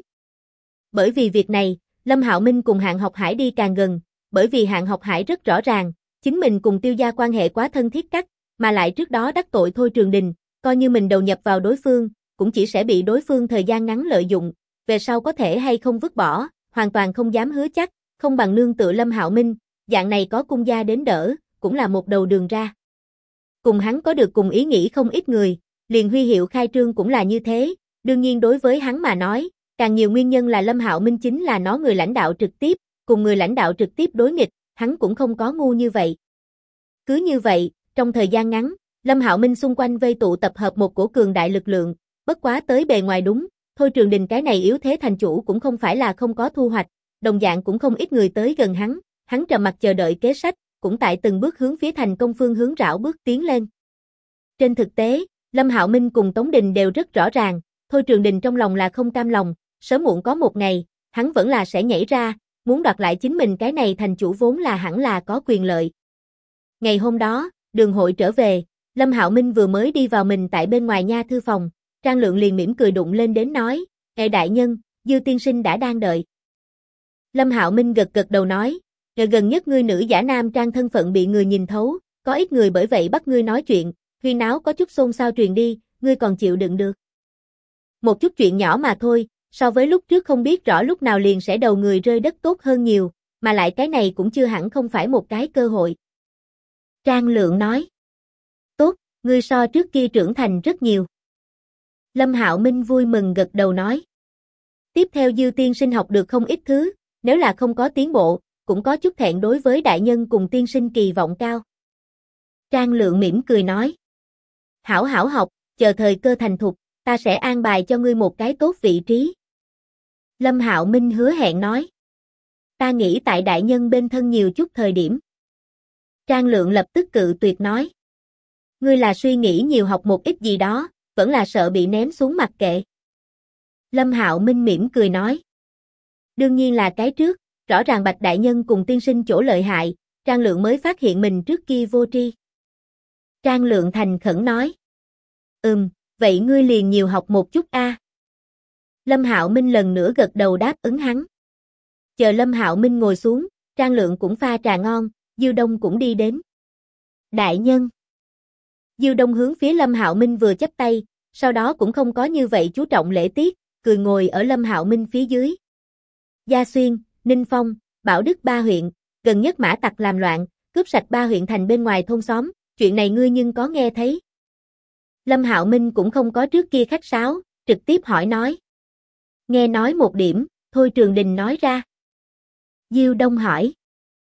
Bởi vì việc này, Lâm Hạo Minh cùng Hạng Học Hải đi càng gần, bởi vì Hạng Học Hải rất rõ ràng, chính mình cùng Tiêu gia quan hệ quá thân thiết cắt, mà lại trước đó đắc tội Thôi Trường Đình, coi như mình đầu nhập vào đối phương, cũng chỉ sẽ bị đối phương thời gian ngắn lợi dụng, về sau có thể hay không vứt bỏ, hoàn toàn không dám hứa chắc, không bằng nương tựa Lâm Hạo Minh, dạng này có cung gia đến đỡ, cũng là một đầu đường ra. Cùng hắn có được cùng ý nghĩ không ít người, liền huy hiệu khai trương cũng là như thế, đương nhiên đối với hắn mà nói, càng nhiều nguyên nhân là Lâm Hạo Minh chính là nó người lãnh đạo trực tiếp, cùng người lãnh đạo trực tiếp đối nghịch, hắn cũng không có ngu như vậy. Cứ như vậy, trong thời gian ngắn, Lâm Hạo Minh xung quanh vây tụ tập hợp một cổ cường đại lực lượng, bất quá tới bề ngoài đúng, Thôi Trường Đình cái này yếu thế thành chủ cũng không phải là không có thu hoạch, đồng dạng cũng không ít người tới gần hắn trầm mặc chờ đợi kế sách, cũng tại từng bước hướng phía thành công phương hướng rảo bước tiến lên. Trên thực tế, Lâm Hạo Minh cùng Tống Đình đều rất rõ ràng, Thôi Trường Đình trong lòng là không cam lòng, sớm muộn có một ngày, hắn vẫn là sẽ nhảy ra, muốn đoạt lại chính mình cái này thành chủ vốn là hẳn là có quyền lợi. Ngày hôm đó, đường hội trở về, Lâm Hạo Minh vừa mới đi vào mình tại bên ngoài nha thư phòng, Trang Lượng liền mỉm cười đụng lên đến nói, đại nhân, Dư tiên sinh đã đang đợi. Lâm Hạo Minh gật gật đầu nói, gần nhất ngươi nữ giả nam trang thân phận bị người nhìn thấu, có ít người bởi vậy bắt ngươi nói chuyện, huyên náo có chút xôn xao truyền đi, ngươi còn chịu đựng được. Một chút chuyện nhỏ mà thôi, so với lúc trước không biết rõ lúc nào liền sẽ đầu người rơi đất tốt hơn nhiều, mà lại cái này cũng chưa hẳn không phải một cái cơ hội. Trang Lượng nói, tốt, ngươi so trước kia trưởng thành rất nhiều. Lâm Hạo Minh vui mừng gật đầu nói, tiếp theo Dư tiên sinh học được không ít thứ, nếu là không có tiến bộ, cũng có chút thẹn đối với đại nhân cùng tiên sinh kỳ vọng cao. Trang Lượng mỉm cười nói, hảo hảo học, chờ thời cơ thành thục, ta sẽ an bài cho ngươi một cái tốt vị trí. Lâm Hạo Minh hứa hẹn nói, Ta nghĩ tại đại nhân bên thân nhiều chút thời điểm. Trang Lượng lập tức cự tuyệt nói. Ngươi là suy nghĩ nhiều học một ít gì đó, vẫn là sợ bị ném xuống mặc kệ. Lâm Hạo Minh mỉm cười nói. Đương nhiên là cái trước, rõ ràng Bạch đại nhân cùng tiên sinh chỗ lợi hại, Trang Lượng mới phát hiện mình trước kia vô tri. Trang Lượng thành khẩn nói. Vậy ngươi liền nhiều học một chút a. Lâm Hạo Minh lần nữa gật đầu đáp ứng hắn. Chờ Lâm Hạo Minh ngồi xuống, Trang Lượng cũng pha trà ngon, Diêu Đông cũng đi đến. Đại nhân. Diêu Đông hướng phía Lâm Hạo Minh vừa chắp tay, sau đó cũng không có như vậy chú trọng lễ tiết, cười ngồi ở Lâm Hạo Minh phía dưới. Gia Xuyên, Ninh Phong, Bảo Đức ba huyện, gần nhất mã tặc làm loạn, cướp sạch ba huyện thành bên ngoài thôn xóm, chuyện này ngươi nhưng có nghe thấy? Lâm Hạo Minh cũng không có trước kia khách sáo, trực tiếp hỏi nói. Nghe nói một điểm, thôi Trường Đình nói ra. Diêu Đông hỏi.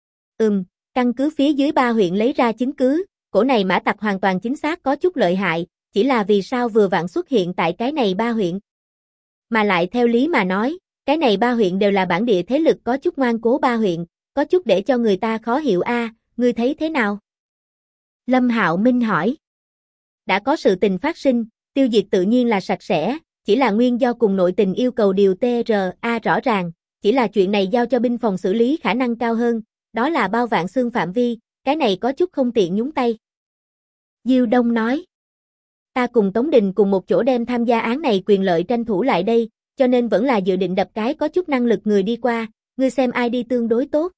Căn cứ phía dưới ba huyện lấy ra chứng cứ, cổ này mã tặc hoàn toàn chính xác có chút lợi hại, chỉ là vì sao vừa vặn xuất hiện tại cái này ba huyện. Mà lại theo lý mà nói, cái này ba huyện đều là bản địa thế lực có chút ngoan cố ba huyện, có chút để cho người ta khó hiểu a, ngươi thấy thế nào? Lâm Hạo Minh hỏi. Đã có sự tình phát sinh, tiêu diệt tự nhiên là sạch sẽ, chỉ là nguyên do cùng nội tình yêu cầu điều TRA rõ ràng, chỉ là chuyện này giao cho binh phòng xử lý khả năng cao hơn, đó là bao vạn xương phạm vi, cái này có chút không tiện nhúng tay. Diêu Đông nói. Ta cùng Tống Đình cùng một chỗ đem tham gia án này quyền lợi tranh thủ lại đây, cho nên vẫn là dự định đập cái có chút năng lực người đi qua, ngươi xem ai đi tương đối tốt.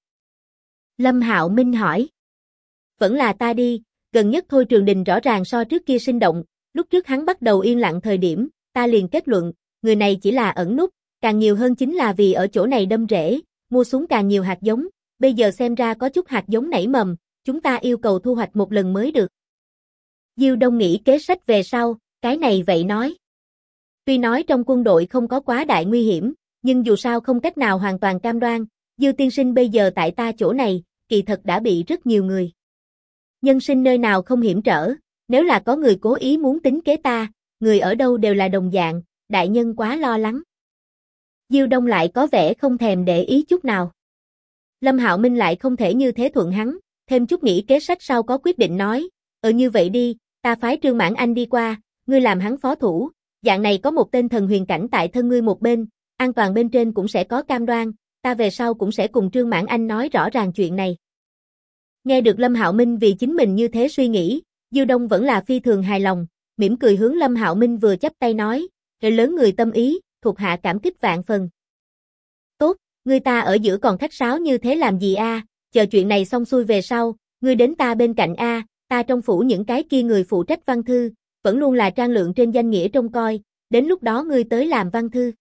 Lâm Hạo Minh hỏi. Vẫn là ta đi, gần nhất thôi Trường Đình rõ ràng so trước kia sinh động, lúc trước hắn bắt đầu yên lặng thời điểm, ta liền kết luận, người này chỉ là ẩn núp, càng nhiều hơn chính là vì ở chỗ này đâm rễ, mua xuống càng nhiều hạt giống, bây giờ xem ra có chút hạt giống nảy mầm, chúng ta yêu cầu thu hoạch một lần mới được. Diêu Đông nghĩ kế sách về sau, cái này vậy nói. Tuy nói trong quân đội không có quá đại nguy hiểm, nhưng dù sao không cách nào hoàn toàn cam đoan, Diêu tiên sinh bây giờ tại ta chỗ này, kỳ thật đã bị rất nhiều người. Nhân sinh nơi nào không hiểm trở, nếu là có người cố ý muốn tính kế ta, người ở đâu đều là đồng dạng, đại nhân quá lo lắng. Diêu Đông lại có vẻ không thèm để ý chút nào. Lâm Hạo Minh lại không thể như thế thuận hắn, thêm chút nghĩ kế sách sau có quyết định nói, như vậy đi, ta phái Trương Mãn Anh đi qua, ngươi làm hắn phó thủ, dạng này có một tên thần huyền cảnh tại thân ngươi một bên, an toàn bên trên cũng sẽ có cam đoan, ta về sau cũng sẽ cùng Trương Mãn Anh nói rõ ràng chuyện này. Nghe được Lâm Hạo Minh vì chính mình như thế suy nghĩ, Diêu Đông vẫn là phi thường hài lòng, mỉm cười hướng Lâm Hạo Minh vừa chắp tay nói, rồi lớn người tâm ý, thuộc hạ cảm kích vạn phần. Tốt, ngươi ta ở giữa còn khách sáo như thế làm gì a? Chờ chuyện này xong xuôi về sau, ngươi đến ta bên cạnh a, ta trong phủ những cái kia người phụ trách văn thư, vẫn luôn là Trang Lượng trên danh nghĩa trông coi, đến lúc đó ngươi tới làm văn thư.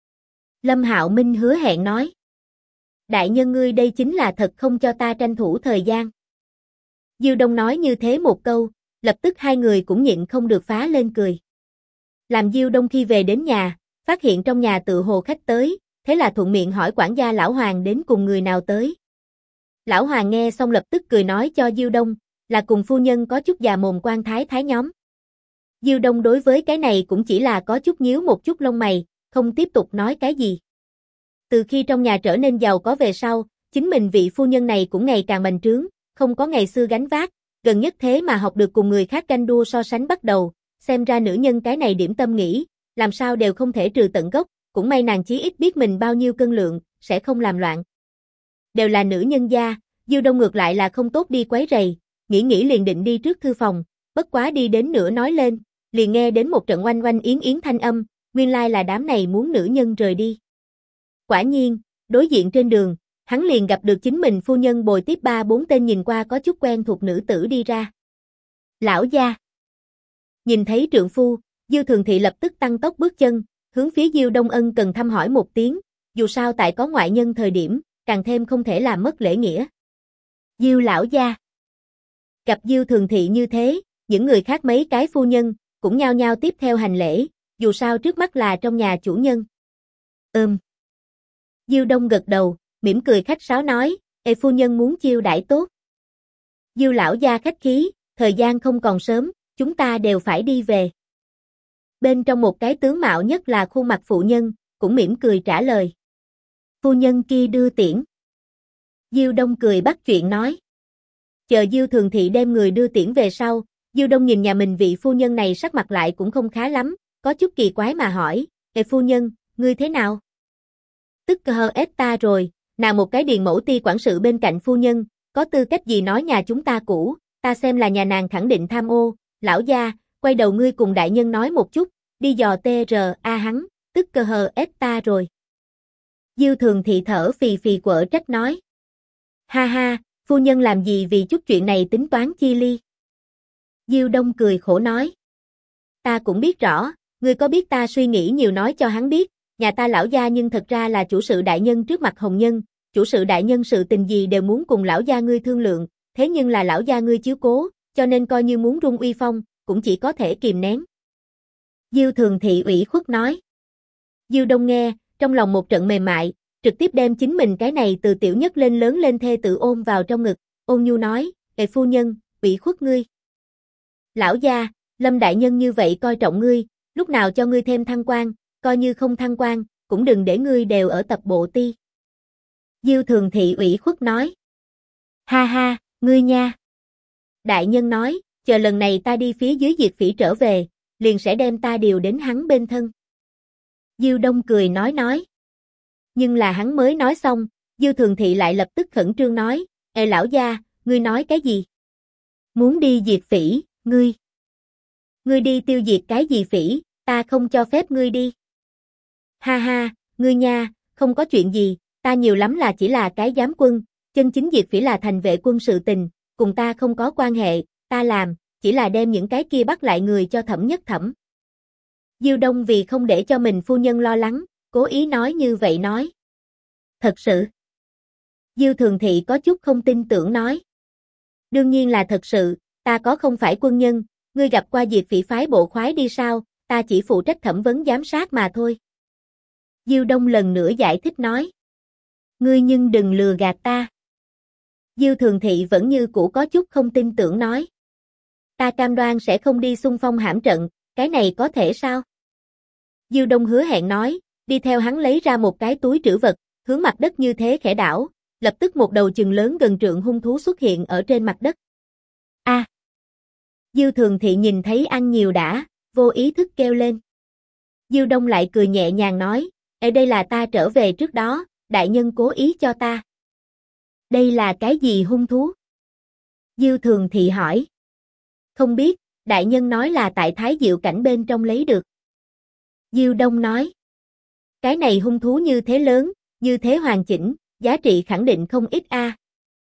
Lâm Hạo Minh hứa hẹn nói. Đại nhân ngươi đây chính là thật không cho ta tranh thủ thời gian. Diêu Đông nói như thế một câu, lập tức hai người cũng nhịn không được phá lên cười. Làm Diêu Đông khi về đến nhà, phát hiện trong nhà tự hồ khách tới, thế là thuận miệng hỏi quản gia Lão Hoàng đến cùng người nào tới. Lão Hoàng nghe xong lập tức cười nói cho Diêu Đông, là cùng phu nhân có chút già mồm quan thái thái nhóm. Diêu Đông đối với cái này cũng chỉ là có chút nhíu một chút lông mày, không tiếp tục nói cái gì. Từ khi trong nhà trở nên giàu có về sau, chính mình vị phu nhân này cũng ngày càng bành trướng, không có ngày xưa gánh vác, gần nhất thế mà học được cùng người khác tranh đua so sánh bắt đầu, xem ra nữ nhân cái này điểm tâm nghĩ, làm sao đều không thể trừ tận gốc, cũng may nàng chí ít biết mình bao nhiêu cân lượng, sẽ không làm loạn. Đều là nữ nhân gia, Diêu Đông ngược lại là không tốt đi quấy rầy, nghĩ liền định đi trước thư phòng, bất quá đi đến nửa nói lên, liền nghe đến một trận oanh oanh yến yến thanh âm, nguyên lai là đám này muốn nữ nhân rời đi. Quả nhiên, đối diện trên đường, hắn liền gặp được chính mình phu nhân bồi tiếp 3-4 tên nhìn qua có chút quen thuộc nữ tử đi ra. Lão gia. Nhìn thấy trượng phu, Diêu Thường Thị lập tức tăng tốc bước chân, hướng phía Diêu Đông ân cần thăm hỏi một tiếng, dù sao tại có ngoại nhân thời điểm, càng thêm không thể làm mất lễ nghĩa. Diêu lão gia. Gặp Diêu Thường Thị như thế, những người khác mấy cái phu nhân, cũng nhao nhao tiếp theo hành lễ, dù sao trước mắt là trong nhà chủ nhân. Diêu Đông gật đầu, mỉm cười khách sáo nói, phu nhân muốn chiêu đãi tốt. Diêu lão gia khách khí, thời gian không còn sớm, chúng ta đều phải đi về. Bên trong một cái tướng mạo nhất là khuôn mặt phụ nhân, cũng mỉm cười trả lời. Phu nhân kia đưa tiễn. Diêu Đông cười bắt chuyện nói. Chờ Diêu Thường Thị đem người đưa tiễn về sau, Diêu Đông nhìn nhà mình vị phu nhân này sắc mặt lại cũng không khá lắm, có chút kỳ quái mà hỏi, phu nhân, ngươi thế nào? Tức cơ ép ta rồi, nàng một cái điền mẫu ti quản sự bên cạnh phu nhân, có tư cách gì nói nhà chúng ta cũ, ta xem là nhà nàng khẳng định tham ô, lão gia, quay đầu ngươi cùng đại nhân nói một chút, đi dò TRA hắn, tức cơ ép ta rồi. Diêu Thường Thị thở phì phì quở trách nói. Ha ha, phu nhân làm gì vì chút chuyện này tính toán chi ly? Diêu Đông cười khổ nói. Ta cũng biết rõ, ngươi có biết ta suy nghĩ nhiều nói cho hắn biết, nhà ta lão gia nhưng thật ra là chủ sự đại nhân trước mặt hồng nhân, chủ sự đại nhân sự tình gì đều muốn cùng lão gia ngươi thương lượng, thế nhưng là lão gia ngươi chiếu cố, cho nên coi như muốn rung uy phong, cũng chỉ có thể kìm nén. Diêu Thường Thị ủy khuất nói. Diêu Đông nghe, trong lòng một trận mềm mại, trực tiếp đem chính mình cái này từ tiểu nhất lên lớn lên thê tự ôm vào trong ngực, ôn nhu nói, phu nhân, ủy khuất ngươi. Lão gia, Lâm đại nhân như vậy coi trọng ngươi, lúc nào cho ngươi thêm thăng quan, coi như không thăng quan, cũng đừng để ngươi đều ở tập bộ ti. Diêu Thường Thị ủy khuất nói. Ha ha, ngươi nha. Đại nhân nói, chờ lần này ta đi phía dưới Diệt Phỉ trở về, liền sẽ đem ta điều đến hắn bên thân. Diêu Đông cười nói. Nhưng là hắn mới nói xong, Diêu Thường Thị lại lập tức khẩn trương nói, lão gia, ngươi nói cái gì? Muốn đi diệt phỉ, ngươi? Ngươi đi tiêu diệt cái gì phỉ, ta không cho phép ngươi đi. Ha ha, ngươi nha, không có chuyện gì, ta nhiều lắm là chỉ là cái giám quân, chân chính diệt phỉ là thành vệ quân sự tình, cùng ta không có quan hệ, ta làm, chỉ là đem những cái kia bắt lại người cho Thẩm Nhất Thẩm. Diêu Đông vì không để cho mình phu nhân lo lắng, cố ý nói như vậy nói. Thật sự. Diêu Thường Thị có chút không tin tưởng nói. Đương nhiên là thật sự, ta có không phải quân nhân, ngươi gặp qua Diệt Phỉ phái bộ khoái đi sao, ta chỉ phụ trách thẩm vấn giám sát mà thôi. Diêu Đông lần nữa giải thích nói. Ngươi nhưng đừng lừa gạt ta. Diêu Thường Thị vẫn như cũ có chút không tin tưởng nói. Ta cam đoan sẽ không đi xung phong hãm trận, cái này có thể sao? Diêu Đông hứa hẹn nói, đi theo hắn lấy ra một cái túi trữ vật, hướng mặt đất như thế khẽ đảo, lập tức một đầu chừng lớn gần trượng hung thú xuất hiện ở trên mặt đất. A! Diêu Thường Thị nhìn thấy ăn nhiều đã, vô ý thức kêu lên. Diêu Đông lại cười nhẹ nhàng nói, đây là ta trở về trước đó, đại nhân cố ý cho ta. Đây là cái gì hung thú? Diêu Thường Thị hỏi. Không biết, đại nhân nói là tại Thái Diệu cảnh bên trong lấy được. Diêu Đông nói. Cái này hung thú như thế lớn, như thế hoàn chỉnh, giá trị khẳng định không ít a.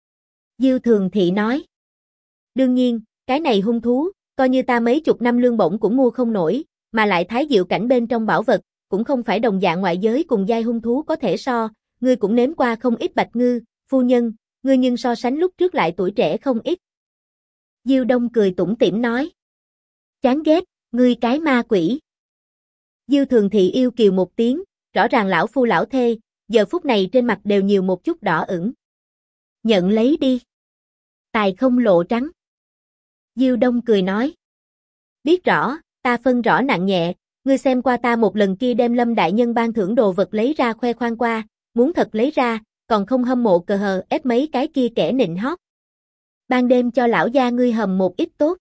Diêu Thường Thị nói. Đương nhiên, cái này hung thú, coi như ta mấy chục năm lương bổng cũng mua không nổi, mà lại Thái Diệu cảnh bên trong bảo vật, cũng không phải đồng dạng ngoại giới cùng giai hung thú có thể so, ngươi cũng nếm qua không ít bạch ngư, phu nhân, ngươi nhưng so sánh lúc trước lại tuổi trẻ không ít. Diêu Đông cười tủm tỉm nói. Chán ghét, ngươi cái ma quỷ. Diêu Thường Thị yêu kiều một tiếng, rõ ràng lão phu lão thê, giờ phút này trên mặt đều nhiều một chút đỏ ửng. Nhận lấy đi. Tài không lộ trắng. Diêu Đông cười nói. Biết rõ, ta phân rõ nặng nhẹ, ngươi xem qua ta một lần kia đem Lâm đại nhân ban thưởng đồ vật lấy ra khoe khoang qua, muốn thật lấy ra, còn không hâm mộ cờ hờ ép mấy cái kia kẻ nịnh hót. Ban đêm cho lão gia ngươi hầm một ít tốt.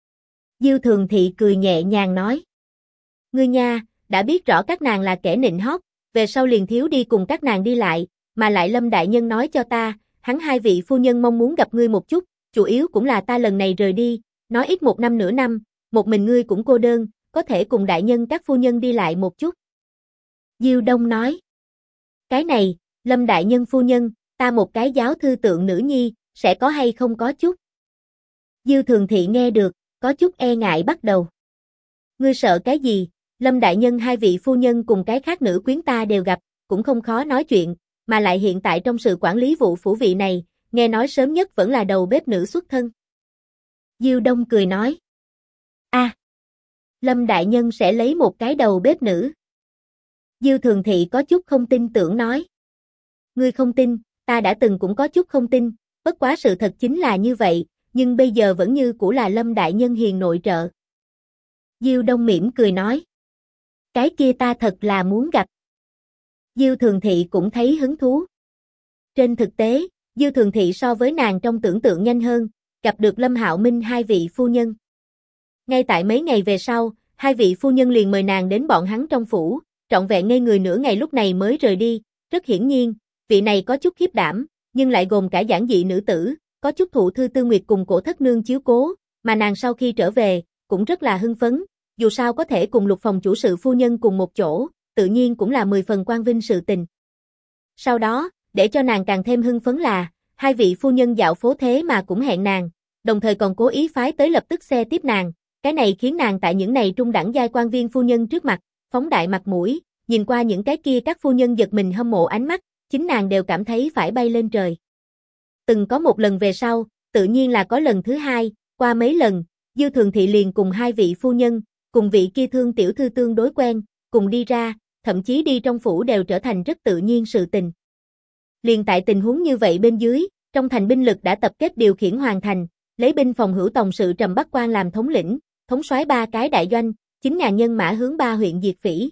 Diêu Thường Thị cười nhẹ nhàng nói. Ngươi nha, đã biết rõ các nàng là kẻ nịnh hót, về sau liền thiếu đi cùng các nàng đi lại, mà lại Lâm đại nhân nói cho ta, hắn hai vị phu nhân mong muốn gặp ngươi một chút, chủ yếu cũng là ta lần này rời đi, nói ít một năm nửa năm, một mình ngươi cũng cô đơn, có thể cùng đại nhân các phu nhân đi lại một chút. Diêu Đông nói. Cái này, Lâm đại nhân phu nhân, ta một cái giáo thư tượng nữ nhi, sẽ có hay không có chút. Diêu Thường Thị nghe được, có chút e ngại bắt đầu. Ngươi sợ cái gì, Lâm đại nhân hai vị phu nhân cùng cái khác nữ quyến ta đều gặp, cũng không khó nói chuyện, mà lại hiện tại trong sự quản lý vụ phủ vị này, nghe nói sớm nhất vẫn là đầu bếp nữ xuất thân. Diêu Đông cười nói. Lâm đại nhân sẽ lấy một cái đầu bếp nữ. Diêu Thường Thị có chút không tin tưởng nói. Ngươi không tin, ta đã từng cũng có chút không tin, bất quá sự thật chính là như vậy, nhưng bây giờ vẫn như cũ là Lâm đại nhân hiền nội trợ. Diêu Đông mỉm cười nói. Cái kia ta thật là muốn gặp. Diêu Thường Thị cũng thấy hứng thú. Trên thực tế, Dư Thường Thị so với nàng trong tưởng tượng nhanh hơn, gặp được Lâm Hạo Minh hai vị phu nhân. Ngay tại mấy ngày về sau, hai vị phu nhân liền mời nàng đến bọn hắn trong phủ, trọn vẹn ngây người nửa ngày lúc này mới rời đi, rất hiển nhiên, vị này có chút khiếp đảm, nhưng lại gồm cả giản dị nữ tử, có chút thụ Thư Tư Nguyệt cùng Cổ Thất Nương chiếu cố, mà nàng sau khi trở về, cũng rất là hưng phấn, dù sao có thể cùng Lục phòng chủ sự phu nhân cùng một chỗ, tự nhiên cũng là 10 phần quang vinh sự tình. Sau đó, để cho nàng càng thêm hưng phấn là, hai vị phu nhân dạo phố thế mà cũng hẹn nàng, đồng thời còn cố ý phái tới lập tức xe tiếp nàng, cái này khiến nàng tại những này trung đẳng giai quan viên phu nhân trước mặt, phóng đại mặt mũi, nhìn qua những cái kia các phu nhân giật mình hâm mộ ánh mắt, chính nàng đều cảm thấy phải bay lên trời. Từng có một lần về sau, tự nhiên là có lần thứ hai, qua mấy lần, Dư Thường Thị liền cùng hai vị phu nhân, cùng vị kia Thương tiểu thư tương đối quen, cùng đi ra, thậm chí đi trong phủ đều trở thành rất tự nhiên sự tình. Liền tại tình huống như vậy bên dưới, trong thành binh lực đã tập kết điều khiển hoàn thành, lấy binh phòng hữu tổng sự Trầm Bắc Quan làm thống lĩnh, thống soái 3 cái đại doanh, 9.000 nhân mã hướng 3 huyện diệt phỉ.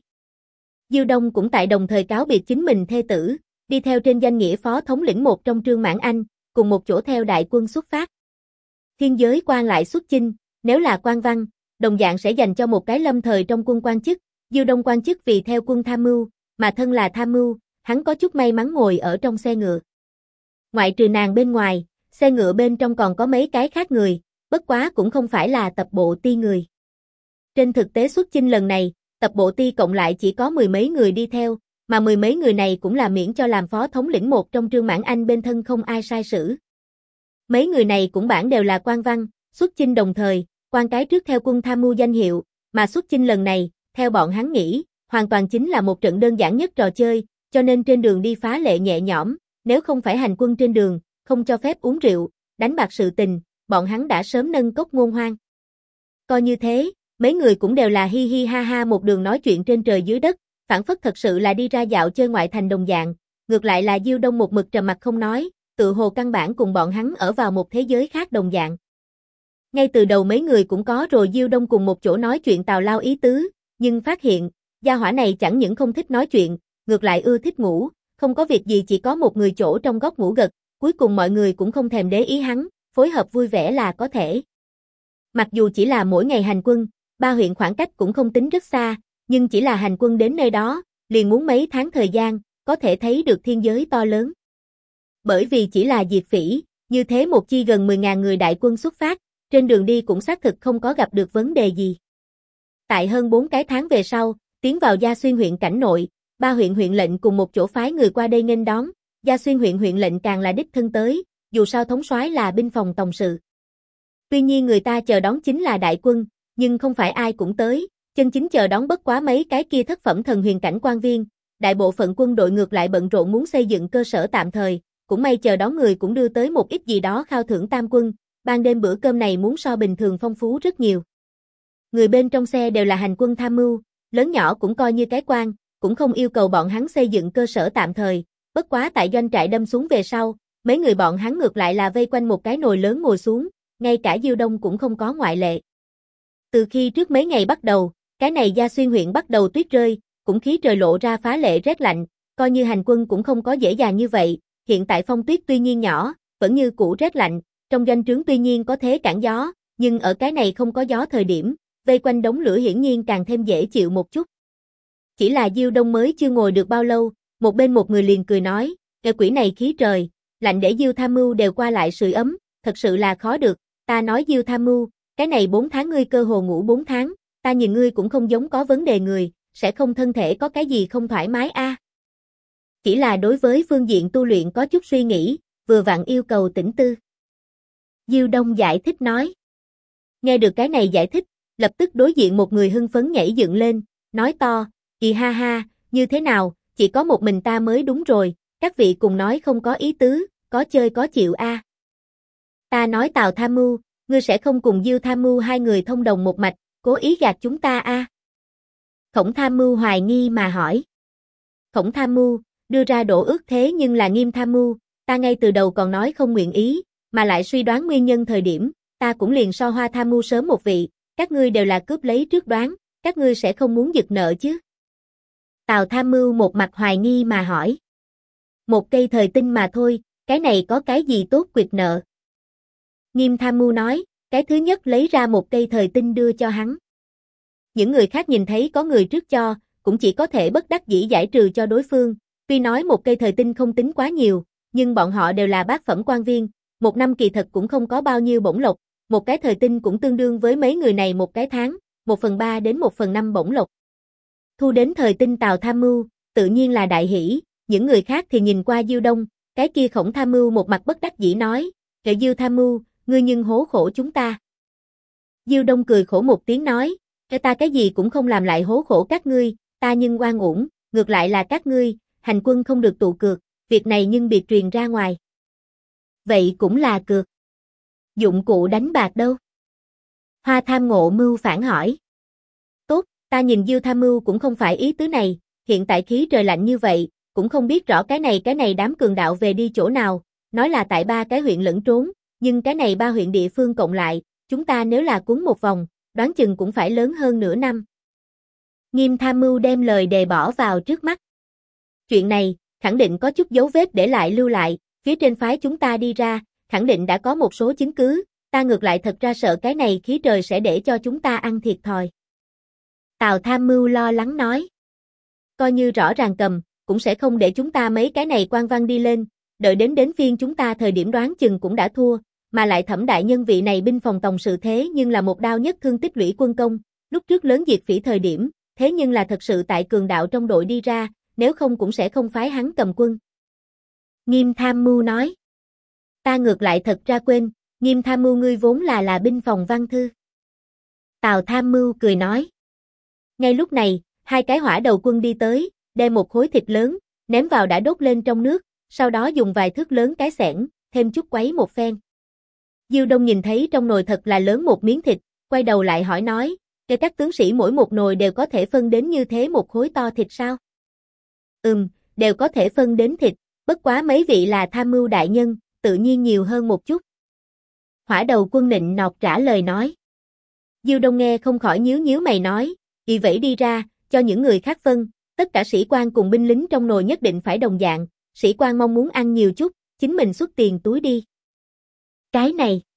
Dư Đông cũng tại đồng thời cáo biệt chính mình thê tử, đi theo trên danh nghĩa phó thống lĩnh một trong Trương Mãn Anh, cùng một chỗ theo đại quân xuất phát. Thiên giới quan lại xuất chinh, nếu là quan văn, đồng dạng sẽ dành cho một cái lâm thời trong quân quan chức, Dư Đông quan chức vì theo quân tham mưu, mà thân là tham mưu, hắn có chút may mắn ngồi ở trong xe ngựa. Ngoại trừ nàng bên ngoài, xe ngựa bên trong còn có mấy cái khác người, bất quá cũng không phải là tập bộ ti người. Trên thực tế xuất chinh lần này, tập bộ ti cộng lại chỉ có 10 mấy người đi theo, mà 10 mấy người này cũng là miễn cho làm phó thống lĩnh một trong Trương Mãn Anh bên thân không ai sai sử. Mấy người này cũng bản đều là quan văn, xuất chinh đồng thời, quan cái trước theo quân tham mưu danh hiệu, mà xuất chinh lần này, theo bọn hắn nghĩ, hoàn toàn chính là một trận đơn giản nhất trò chơi, cho nên trên đường đi phá lệ nhẹ nhõm, nếu không phải hành quân trên đường, không cho phép uống rượu, đánh bạc sự tình, bọn hắn đã sớm nâng cốc ngôn hoang. Coi như thế, mấy người cũng đều là hi hi ha ha một đường nói chuyện trên trời dưới đất, phản phất thật sự là đi ra dạo chơi ngoại thành đồng dạng, ngược lại là Diêu Đông một mực trầm mặc không nói, tự hồ căn bản cùng bọn hắn ở vào một thế giới khác đồng dạng. Ngay từ đầu mấy người cũng có rồi Diêu Đông cùng một chỗ nói chuyện tào lao ý tứ, nhưng phát hiện, gia hỏa này chẳng những không thích nói chuyện, ngược lại ưa thích ngủ, không có việc gì chỉ có một người chỗ trong góc ngủ gật, cuối cùng mọi người cũng không thèm để ý hắn, phối hợp vui vẻ là có thể. Mặc dù chỉ là mỗi ngày hành quân, 3 huyện khoảng cách cũng không tính rất xa, nhưng chỉ là hành quân đến nơi đó, liền muốn mấy tháng thời gian, có thể thấy được thiên giới to lớn. Bởi vì chỉ là diệt phỉ, như thế một chi gần 10.000 người đại quân xuất phát, trên đường đi cũng xác thực không có gặp được vấn đề gì. Tại hơn 4 cái tháng về sau, tiến vào Gia Xuyên huyện cảnh nội, 3 huyện huyện lệnh cùng một chỗ phái người qua đây nghênh đón, Gia Xuyên huyện huyện lệnh càng là đích thân tới, dù sao thống soái là binh phòng tổng sự. Tuy nhiên người ta chờ đón chính là đại quân, nhưng không phải ai cũng tới, chân chính chờ đón bất quá mấy cái kia thất phẩm thần huyền cảnh quan viên, đại bộ phận quân đội ngược lại bận rộn muốn xây dựng cơ sở tạm thời, cũng may chờ đón người cũng đưa tới một ít gì đó khao thưởng tam quân, ban đêm bữa cơm này muốn so bình thường phong phú rất nhiều. Người bên trong xe đều là hành quân tham mưu, lớn nhỏ cũng coi như cái quan, cũng không yêu cầu bọn hắn xây dựng cơ sở tạm thời, bất quá tại doanh trại đâm xuống về sau, mấy người bọn hắn ngược lại là vây quanh một cái nồi lớn ngồi xuống, ngay cả Diêu Đông cũng không có ngoại lệ. Từ khi trước mấy ngày bắt đầu, cái này Gia Xuyên huyện bắt đầu tuyết rơi, cũng khí trời lộ ra phá lệ rét lạnh, coi như hành quân cũng không có dễ dàng như vậy, hiện tại phong tuyết tuy nhiên nhỏ, vẫn như cũ rét lạnh, trong doanh trướng tuy nhiên có thế cản gió, nhưng ở cái này không có gió thời điểm, vây quanh đống lửa hiển nhiên càng thêm dễ chịu một chút. Chỉ là Diêu Đông mới chưa ngồi được bao lâu, một bên một người liền cười nói, cái quỷ này khí trời, lạnh để Diêu tham mưu đều qua lại sưởi ấm, thật sự là khó được, ta nói Diêu tham mưu, cái này 4 tháng ngươi cơ hồ ngủ 4 tháng, ta nhìn ngươi cũng không giống có vấn đề người, sẽ không thân thể có cái gì không thoải mái a? Chỉ là đối với phương diện tu luyện có chút suy nghĩ, vừa vặn yêu cầu tĩnh tư. Diêu Đông giải thích nói. Nghe được cái này giải thích, lập tức đối diện một người hưng phấn nhảy dựng lên, nói to, kỳ ha ha, như thế nào, chỉ có một mình ta mới đúng rồi, các vị cùng nói không có ý tứ, có chơi có chịu a. Ta nói Tào tham mưu, ngươi sẽ không cùng Diêu tham mưu hai người thông đồng một mạch, cố ý gạt chúng ta a? Khổng tham mưu hoài nghi mà hỏi. Khổng tham mưu, đưa ra đổ ước thế nhưng là Nghiêm tham mưu, ta ngay từ đầu còn nói không nguyện ý, mà lại suy đoán nguyên nhân thời điểm, ta cũng liền so Hoa tham mưu sớm một vị, các ngươi đều là cướp lấy trước đoán, các ngươi sẽ không muốn giật nợ chứ? Tào tham mưu một mặt hoài nghi mà hỏi. Một cây thời tinh mà thôi, cái này có cái gì tốt quyệt nợ. Nghiêm tham mưu nói, cái thứ nhất lấy ra một cây thời tinh đưa cho hắn. Những người khác nhìn thấy có người trước cho, cũng chỉ có thể bất đắc dĩ giải trừ cho đối phương, tuy nói một cây thời tinh không tính quá nhiều, nhưng bọn họ đều là bát phẩm quan viên, một năm kỳ thật cũng không có bao nhiêu bổng lộc, một cái thời tinh cũng tương đương với mấy người này một cái tháng, 1/3 đến 1/5 bổng lộc. Thu đến thời tinh Tào tham mưu, tự nhiên là đại hỷ, những người khác thì nhìn qua Diêu Đông, cái kia Khổng tham mưu một mặt bất đắc dĩ nói, "Kệ Diêu tham mưu, ngươi nhưng hố khổ chúng ta." Diêu Đông cười khổ một tiếng nói, ta cái gì cũng không làm lại hố khổ các ngươi, ta nhưng oan uổng, ngược lại là các ngươi, hành quân không được tụ cược, việc này nhưng biệt truyền ra ngoài." Vậy cũng là cược. Dụng cụ đánh bạc đâu? Hoa Tham Ngộ Mưu phản hỏi. Tốt, ta nhìn Diêu tham mưu cũng không phải ý tứ này, hiện tại khí trời lạnh như vậy, cũng không biết rõ cái này đám cường đạo về đi chỗ nào, nói là tại 3 cái huyện lẫn trốn, nhưng cái này 3 huyện địa phương cộng lại, chúng ta nếu là cuốn một vòng, đoán chừng cũng phải lớn hơn nửa năm. Nghiêm tham mưu đem lời đề bỏ vào trước mắt. Chuyện này, khẳng định có chút dấu vết để lại lưu lại, phía trên phái chúng ta đi ra, khẳng định đã có một số chứng cứ, ta ngược lại thật ra sợ cái này khí trời sẽ để cho chúng ta ăn thiệt thòi. Tào tham mưu lo lắng nói. Coi như rõ ràng cầm, cũng sẽ không để chúng ta mấy cái này quan văn đi lên, đợi đến phiên chúng ta thời điểm đoán chừng cũng đã thua, mà lại Thẩm đại nhân vị này binh phòng tổng sự thế nhưng là một đao nhất thương tích lũy quân công, lúc trước lớn diệt phỉ thời điểm, thế nhưng là thật sự tại cường đạo trong đội đi ra, nếu không cũng sẽ không phái hắn cầm quân. Nghiêm tham mưu nói. Ta ngược lại thật ra quên, Nghiêm tham mưu ngươi vốn là binh phòng văn thư. Tào tham mưu cười nói. Ngay lúc này, 2 cái hỏa đầu quân đi tới, đem một khối thịt lớn, ném vào đã đốt lên trong nước, sau đó dùng vài thước lớn cái xẻng, thêm chút quấy một phen. Diêu Đông nhìn thấy trong nồi thật là lớn một miếng thịt, quay đầu lại hỏi nói, các tướng sĩ mỗi một nồi đều có thể phân đến như thế một khối to thịt sao? Đều có thể phân đến thịt, bất quá mấy vị là tham mưu đại nhân, tự nhiên nhiều hơn một chút. Hỏa đầu quân nịnh nọt trả lời nói. Diêu Đông nghe không khỏi nhíu mày nói, vì vậy đi ra, cho những người khác phân, tất cả sĩ quan cùng binh lính trong nồi nhất định phải đồng dạng, sĩ quan mong muốn ăn nhiều chút, chính mình xuất tiền túi đi. Cái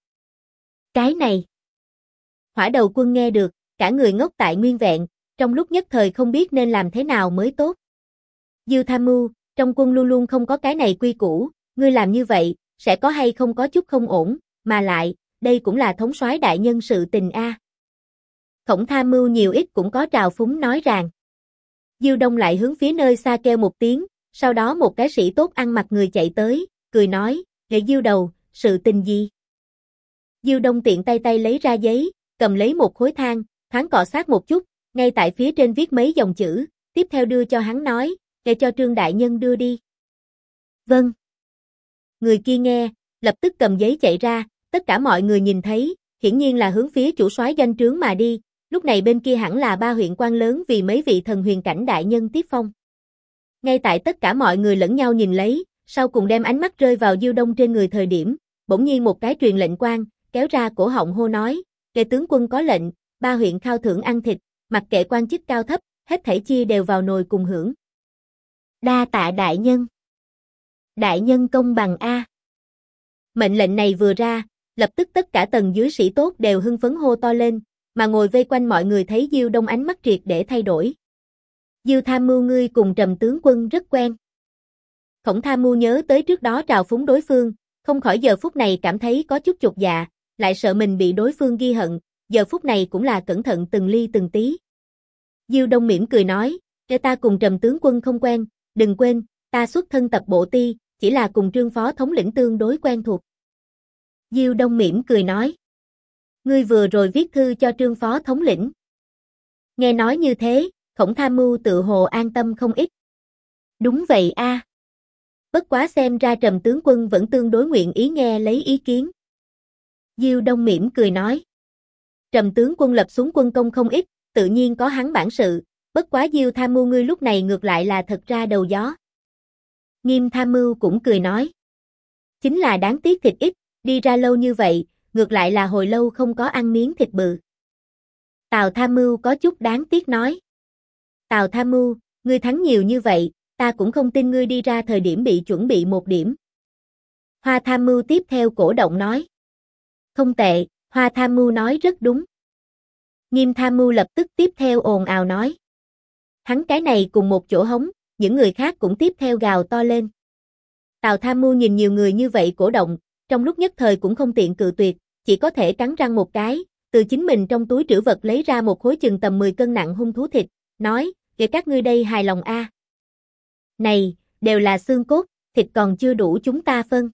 này. Hỏa đầu quân nghe được, cả người ngốc tại nguyên vẹn, trong lúc nhất thời không biết nên làm thế nào mới tốt. Diêu tham mưu, trong quân luôn luôn không có cái này quy củ, ngươi làm như vậy, sẽ có hay không có chút không ổn, mà lại, đây cũng là thống soái đại nhân sự tình a. Khổng tham mưu nhiều ít cũng có trào phúng nói rằng. Diêu Đông lại hướng phía nơi xa kêu một tiếng, sau đó một cái sĩ tốt ăn mặc người chạy tới, cười nói, "Nghệ Diêu đầu, sự tình gì?" Diêu Đông tiện tay lấy ra giấy, cầm lấy một khối than, thoáng cọ sát một chút, ngay tại phía trên viết mấy dòng chữ, tiếp theo đưa cho hắn nói, "Để cho Trương đại nhân đưa đi." Vâng. Người kia nghe, lập tức cầm giấy chạy ra, tất cả mọi người nhìn thấy, hiển nhiên là hướng phía chủ soái doanh trướng mà đi, lúc này bên kia hẳn là 3 huyện quan lớn vì mấy vị thần huyền cảnh đại nhân tiếp phong. Ngay tại tất cả mọi người lẫn nhau nhìn lấy, sau cùng đem ánh mắt rơi vào Diêu Đông trên người thời điểm, bỗng nhiên một cái truyền lệnh quan, kéo ra cổ họng hô nói, "Kệ tướng quân có lệnh, 3 huyện khao thưởng ăn thịt, mặc kệ quan chức cao thấp, hết thảy chia đều vào nồi cùng hưởng." Đa tạ đại nhân. Đại nhân công bằng a. Mệnh lệnh này vừa ra, lập tức tất cả tầng dưới sĩ tốt đều hưng phấn hô to lên, mà ngồi vây quanh mọi người thấy Diêu Đông ánh mắt triệt để thay đổi. Diêu tham mưu ngươi cùng Trầm tướng quân rất quen. Khổng tham mưu nhớ tới trước đó trào phúng đối phương, không khỏi giờ phút này cảm thấy có chút chột dạ, lại sợ mình bị đối phương ghi hận, giờ phút này cũng là cẩn thận từng ly từng tí. Diêu Đông mỉm cười nói, ta cùng Trầm tướng quân không quen, đừng quên, ta xuất thân tập bộ ti, chỉ là cùng Trương phó thống lĩnh tương đối quen thuộc. Diêu Đông mỉm cười nói, ngươi vừa rồi viết thư cho Trương phó thống lĩnh. Nghe nói như thế, Khổng tham mưu tự hồ an tâm không ít. Đúng vậy a. Bất quá xem ra Trầm tướng quân vẫn tương đối nguyện ý nghe lấy ý kiến. Diêu Đông mỉm cười nói. Trầm tướng quân lập xuống quân công không ít, tự nhiên có hắn bản sự, bất quá Diêu tham mưu ngươi lúc này ngược lại là thật ra đầu gió. Nghiêm tham mưu cũng cười nói. Chính là đáng tiếc thịt ít, đi ra lâu như vậy, ngược lại là hồi lâu không có ăn miếng thịt bự. Tào tham mưu có chút đáng tiếc nói. Tào tham mưu, ngươi thắng nhiều như vậy, ta cũng không tin ngươi đi ra thời điểm bị chuẩn bị 1 điểm. Hoa Tham Mưu tiếp theo cổ động nói. Không tệ, Hoa Tham Mưu nói rất đúng. Nghiêm Tham Mưu lập tức tiếp theo ồn ào nói. Hắn cái này cùng một chỗ hống, những người khác cũng tiếp theo gào to lên. Tào Tham Mưu nhìn nhiều người như vậy cổ động, trong lúc nhất thời cũng không tiện cự tuyệt, chỉ có thể cắn răng một cái, từ chính mình trong túi trữ vật lấy ra một khối chừng tầm 10 cân nặng hung thú thịt, nói, kể các ngươi đây hài lòng a. Này, đều là xương cốt, thịt còn chưa đủ chúng ta phân.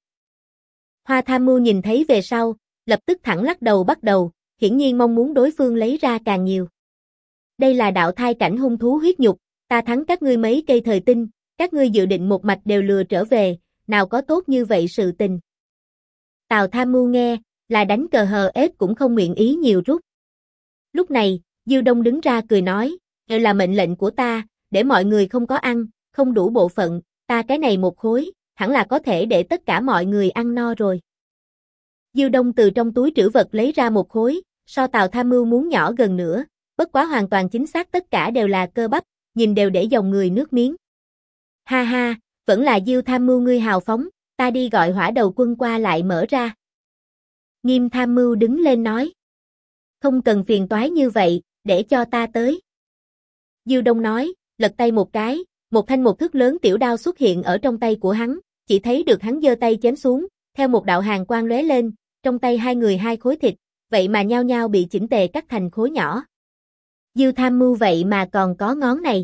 Hoa Tham Mưu nhìn thấy về sau, lập tức thẳng lắc đầu bắt đầu, hiển nhiên mong muốn đối phương lấy ra càng nhiều. Đây là đạo thai cảnh hung thú huyết nhục, ta thắng các ngươi mấy cây thời tinh, các ngươi dự định một mạch đều lừa trở về, nào có tốt như vậy sự tình. Tào Tham Mưu nghe, là đánh cờ hờ ếch cũng không nguyện ý nhiều rút. Lúc này, Diêu Đông đứng ra cười nói, là mệnh lệnh của ta, để mọi người không có ăn, không đủ bộ phận, ta cái này một khối, hẳn là có thể để tất cả mọi người ăn no rồi. Diêu Đông từ trong túi trữ vật lấy ra một khối, so Tào Tham Mưu muốn nhỏ gần nữa, bất quá hoàn toàn chính xác tất cả đều là cơ bắp, nhìn đều để dòng người nước miếng. Ha ha, vẫn là Diêu Tham Mưu ngươi hào phóng, ta đi gọi Hỏa Đầu Quân qua lại mở ra. Nghiêm Tham Mưu đứng lên nói. Không cần phiền toái như vậy, để cho ta tới. Diêu Đông nói, lật tay một cái, một thanh một thước lớn tiểu đao xuất hiện ở trong tay của hắn, chỉ thấy được hắn giơ tay chém xuống, theo một đạo hàn quang lóe lên, trong tay hai người hai khối thịt, vậy mà nhao nhao bị chỉnh tề cắt thành khối nhỏ. Diêu Tham Mưu vậy mà còn có ngón này.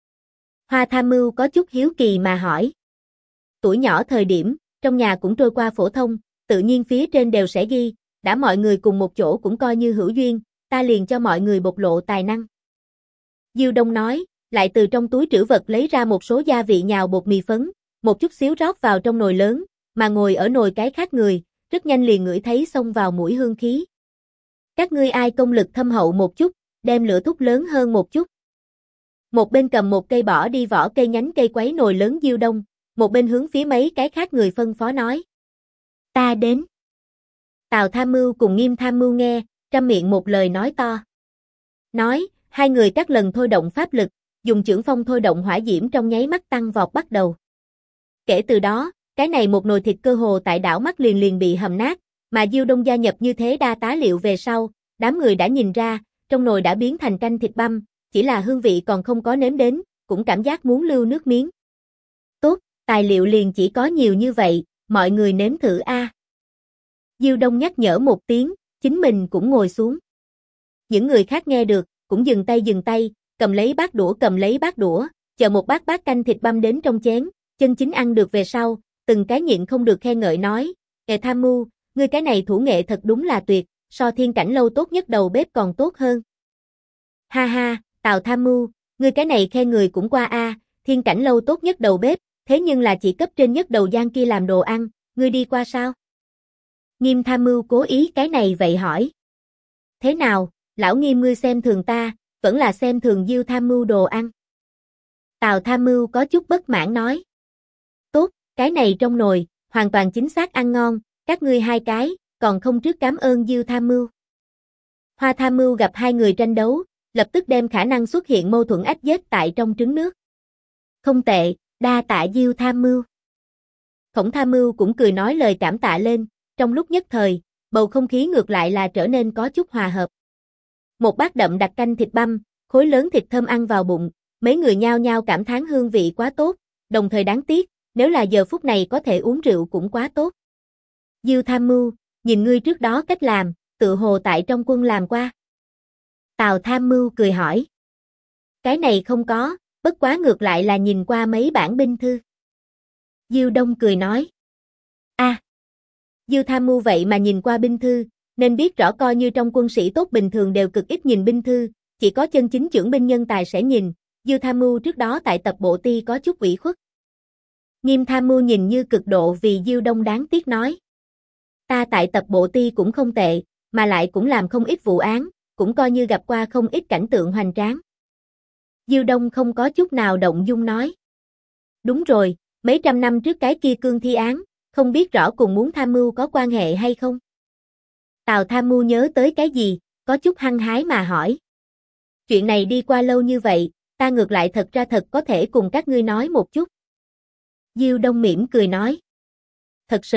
Hoa Tham Mưu có chút hiếu kỳ mà hỏi. Tuổi nhỏ thời điểm, trong nhà cũng trôi qua phổ thông, tự nhiên phía trên đều sẽ ghi, đã mọi người cùng một chỗ cũng coi như hữu duyên, ta liền cho mọi người bộc lộ tài năng. Diêu Đông nói, lại từ trong túi trữ vật lấy ra một số gia vị nhào bột mì phấn, một chút xíu rót vào trong nồi lớn, mà ngồi ở nồi cái khác người, rất nhanh liền ngửi thấy xông vào mũi hương khí. Các ngươi ai công lực thâm hậu một chút, đem lửa thúc lớn hơn một chút. Một bên cầm một cây bỏ đi vỏ cây nhánh cây quấy nồi lớn Diêu Đông, một bên hướng phía mấy cái khác người phân phó nói. Ta đến. Tào Tham Mưu cùng Nghiêm Tham Mưu nghe, trăm miệng một lời nói to. Nói, hai người các lần thôi động pháp lực, dùng chưởng phong thôi động hỏa diễm trong nháy mắt tăng vọt bắt đầu. Kể từ đó, cái này một nồi thịt cơ hồ tại đảo mắt liền bị hầm nát, mà Diêu Đông gia nhập như thế đa tá liệu về sau, đám người đã nhìn ra, trong nồi đã biến thành canh thịt băm, chỉ là hương vị còn không có nếm đến, cũng cảm giác muốn lưu nước miếng. Tốt, tài liệu liền chỉ có nhiều như vậy, mọi người nếm thử a. Diêu Đông nhắc nhở một tiếng, chính mình cũng ngồi xuống. Những người khác nghe được, cũng dừng tay, cầm lấy bát đũa, chờ một bát canh thịt băm đến trong chén, chân chính ăn được về sau, từng cái nhịn không được khen ngợi nói, Tham Mưu, ngươi cái này thủ nghệ thật đúng là tuyệt, so Thiên Cảnh Lâu tốt nhất đầu bếp còn tốt hơn. Ha ha, Tào Tham Mưu, ngươi cái này khen người cũng qua a, Thiên Cảnh Lâu tốt nhất đầu bếp, thế nhưng là chỉ cấp trên nhất đầu giang kia làm đồ ăn, ngươi đi qua sao? Nghiêm Tham Mưu cố ý cái này vậy hỏi. Thế nào, lão Nghiêm ngươi xem thường ta, vẫn là xem thường Diêu Tham Mưu đồ ăn? Tào Tham Mưu có chút bất mãn nói. Tốt, cái này trong nồi, hoàn toàn chính xác ăn ngon, các ngươi hai cái, còn không trước cảm ơn Diêu Tham Mưu. Hoa Tham Mưu gặp hai người tranh đấu, lập tức đem khả năng xuất hiện mâu thuẫn ách dết tại trong trứng nước. Không tệ, đa tạ Diêu Tham Mưu. Khổng Tham Mưu cũng cười nói lời cảm tạ lên, trong lúc nhất thời, bầu không khí ngược lại là trở nên có chút hòa hợp. Một bát đậm đặc canh thịt băm, khối lớn thịt thơm ăn vào bụng, mấy người nhao nhao cảm thán hương vị quá tốt, đồng thời đáng tiếc, nếu là giờ phút này có thể uống rượu cũng quá tốt. Diêu Tham Mưu, nhìn ngươi trước đó cách làm, tự hồ tại trong quân làm qua. Tào Tham Mưu cười hỏi. Cái này không có, bất quá ngược lại là nhìn qua mấy bản binh thư. Diêu Đông cười nói. Diêu Tham Mưu vậy mà nhìn qua binh thư, nên biết rõ coi như trong quân sĩ tốt bình thường đều cực ít nhìn binh thư, chỉ có chân chính trưởng binh nhân tài sẽ nhìn, Diêu Tham Mưu trước đó tại tập bộ ti có chút ủy khuất. Nghiêm Tham Mưu nhìn như cực độ vì Diêu Đông đáng tiếc nói. Ta tại tập bộ ti cũng không tệ, mà lại cũng làm không ít vụ án, cũng coi như gặp qua không ít cảnh tượng hoành tráng. Diêu Đông không có chút nào động dung nói. Đúng rồi, mấy trăm năm trước cái kia cương thi án, không biết rõ cùng muốn tham mưu có quan hệ hay không? Tào Tham Mưu nhớ tới cái gì, có chút hăng hái mà hỏi. Chuyện này đi qua lâu như vậy, ta ngược lại thật ra thật có thể cùng các ngươi nói một chút. Diêu Đông mỉm cười nói. Thật sự,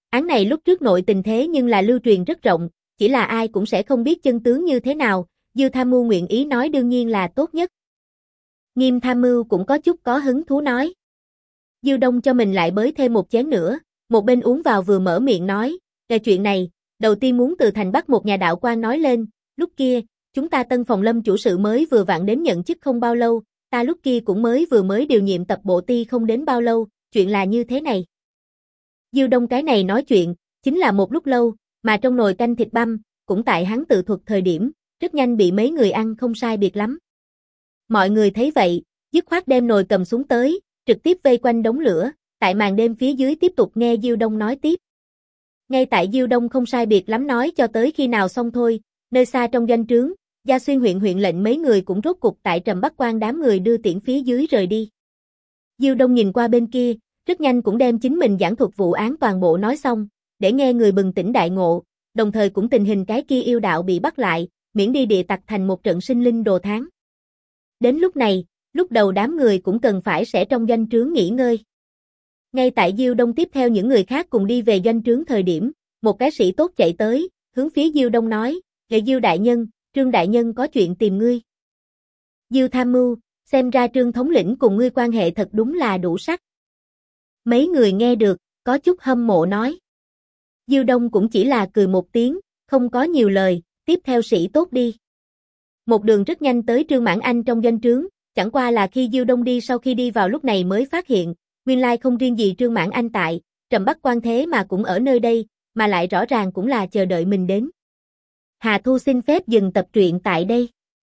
Án này lúc trước nội tình thế nhưng là lưu truyền rất rộng, chỉ là ai cũng sẽ không biết chân tướng như thế nào, Dư Tham Mưu nguyện ý nói đương nhiên là tốt nhất. Nghiêm Tham Mưu cũng có chút có hứng thú nói. Dư Đông cho mình lại bới thêm một chén nữa, một bên uống vào vừa mở miệng nói, về chuyện này, đầu tiên muốn từ thành bắt một nhà đạo quan nói lên, lúc kia, chúng ta Tân Phòng Lâm chủ sự mới vừa vặn đến nhận chức không bao lâu, ta lúc kia cũng mới điều nhiệm tập bộ ti không đến bao lâu, chuyện là như thế này. Dư Đông cái này nói chuyện, chính là một lúc lâu, mà trong nồi canh thịt băm, cũng tại hắn tự thuật thời điểm, rất nhanh bị mấy người ăn không sai biệt lắm. Mọi người thấy vậy, dứt khoát đem nồi cầm xuống tới, trực tiếp vây quanh đống lửa, tại màn đêm phía dưới tiếp tục nghe Dư Đông nói tiếp. Ngay tại Dư Đông không sai biệt lắm nói cho tới khi nào xong thôi, nơi xa trong doanh trướng, Gia Xuyên huyện lệnh mấy người cũng rốt cục tại Trầm Bắc Quan đám người đưa tiễn phía dưới rời đi. Dư Đông nhìn qua bên kia, rất nhanh cũng đem chính mình giảng thuật vụ án toàn bộ nói xong, để nghe người bừng tỉnh đại ngộ, đồng thời cũng tình hình cái kia yêu đạo bị bắt lại, miễn đi địa tặc thành một trận sinh linh đồ tháng. Đến lúc này, lúc đầu đám người cũng cần phải sẽ trong doanh trướng nghỉ ngơi. Ngay tại Diêu Đông tiếp theo những người khác cùng đi về doanh trướng thời điểm, một cái sĩ tốt chạy tới, hướng phía Diêu Đông nói, "Lệ Diêu đại nhân, Trương đại nhân có chuyện tìm ngươi." Diêu Tham Mưu, xem ra Trương thống lĩnh cùng ngươi quan hệ thật đúng là đủ sắc. Mấy người nghe được, có chút hâm mộ nói. Diêu Đông cũng chỉ là cười một tiếng, không có nhiều lời, tiếp theo sĩ tốt đi. Một đường rất nhanh tới Trương Mãn Anh trong doanh trướng, chẳng qua là khi Diêu Đông đi sau khi đi vào lúc này mới phát hiện, nguyên lai không riêng gì Trương Mãn Anh tại, Trầm Bắc Quan thế mà cũng ở nơi đây, mà lại rõ ràng cũng là chờ đợi mình đến. Hà Thu xin phép dừng tập truyện tại đây.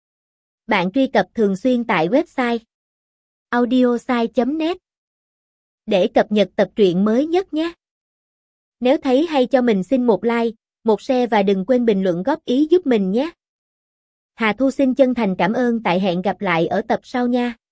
Bạn truy cập thường xuyên tại website audiosai.net để cập nhật tập truyện mới nhất nhé. Nếu thấy hay cho mình xin một like, một share và đừng quên bình luận góp ý giúp mình nhé. Hà Thu xin chân thành cảm ơn, tại hẹn gặp lại ở tập sau nha.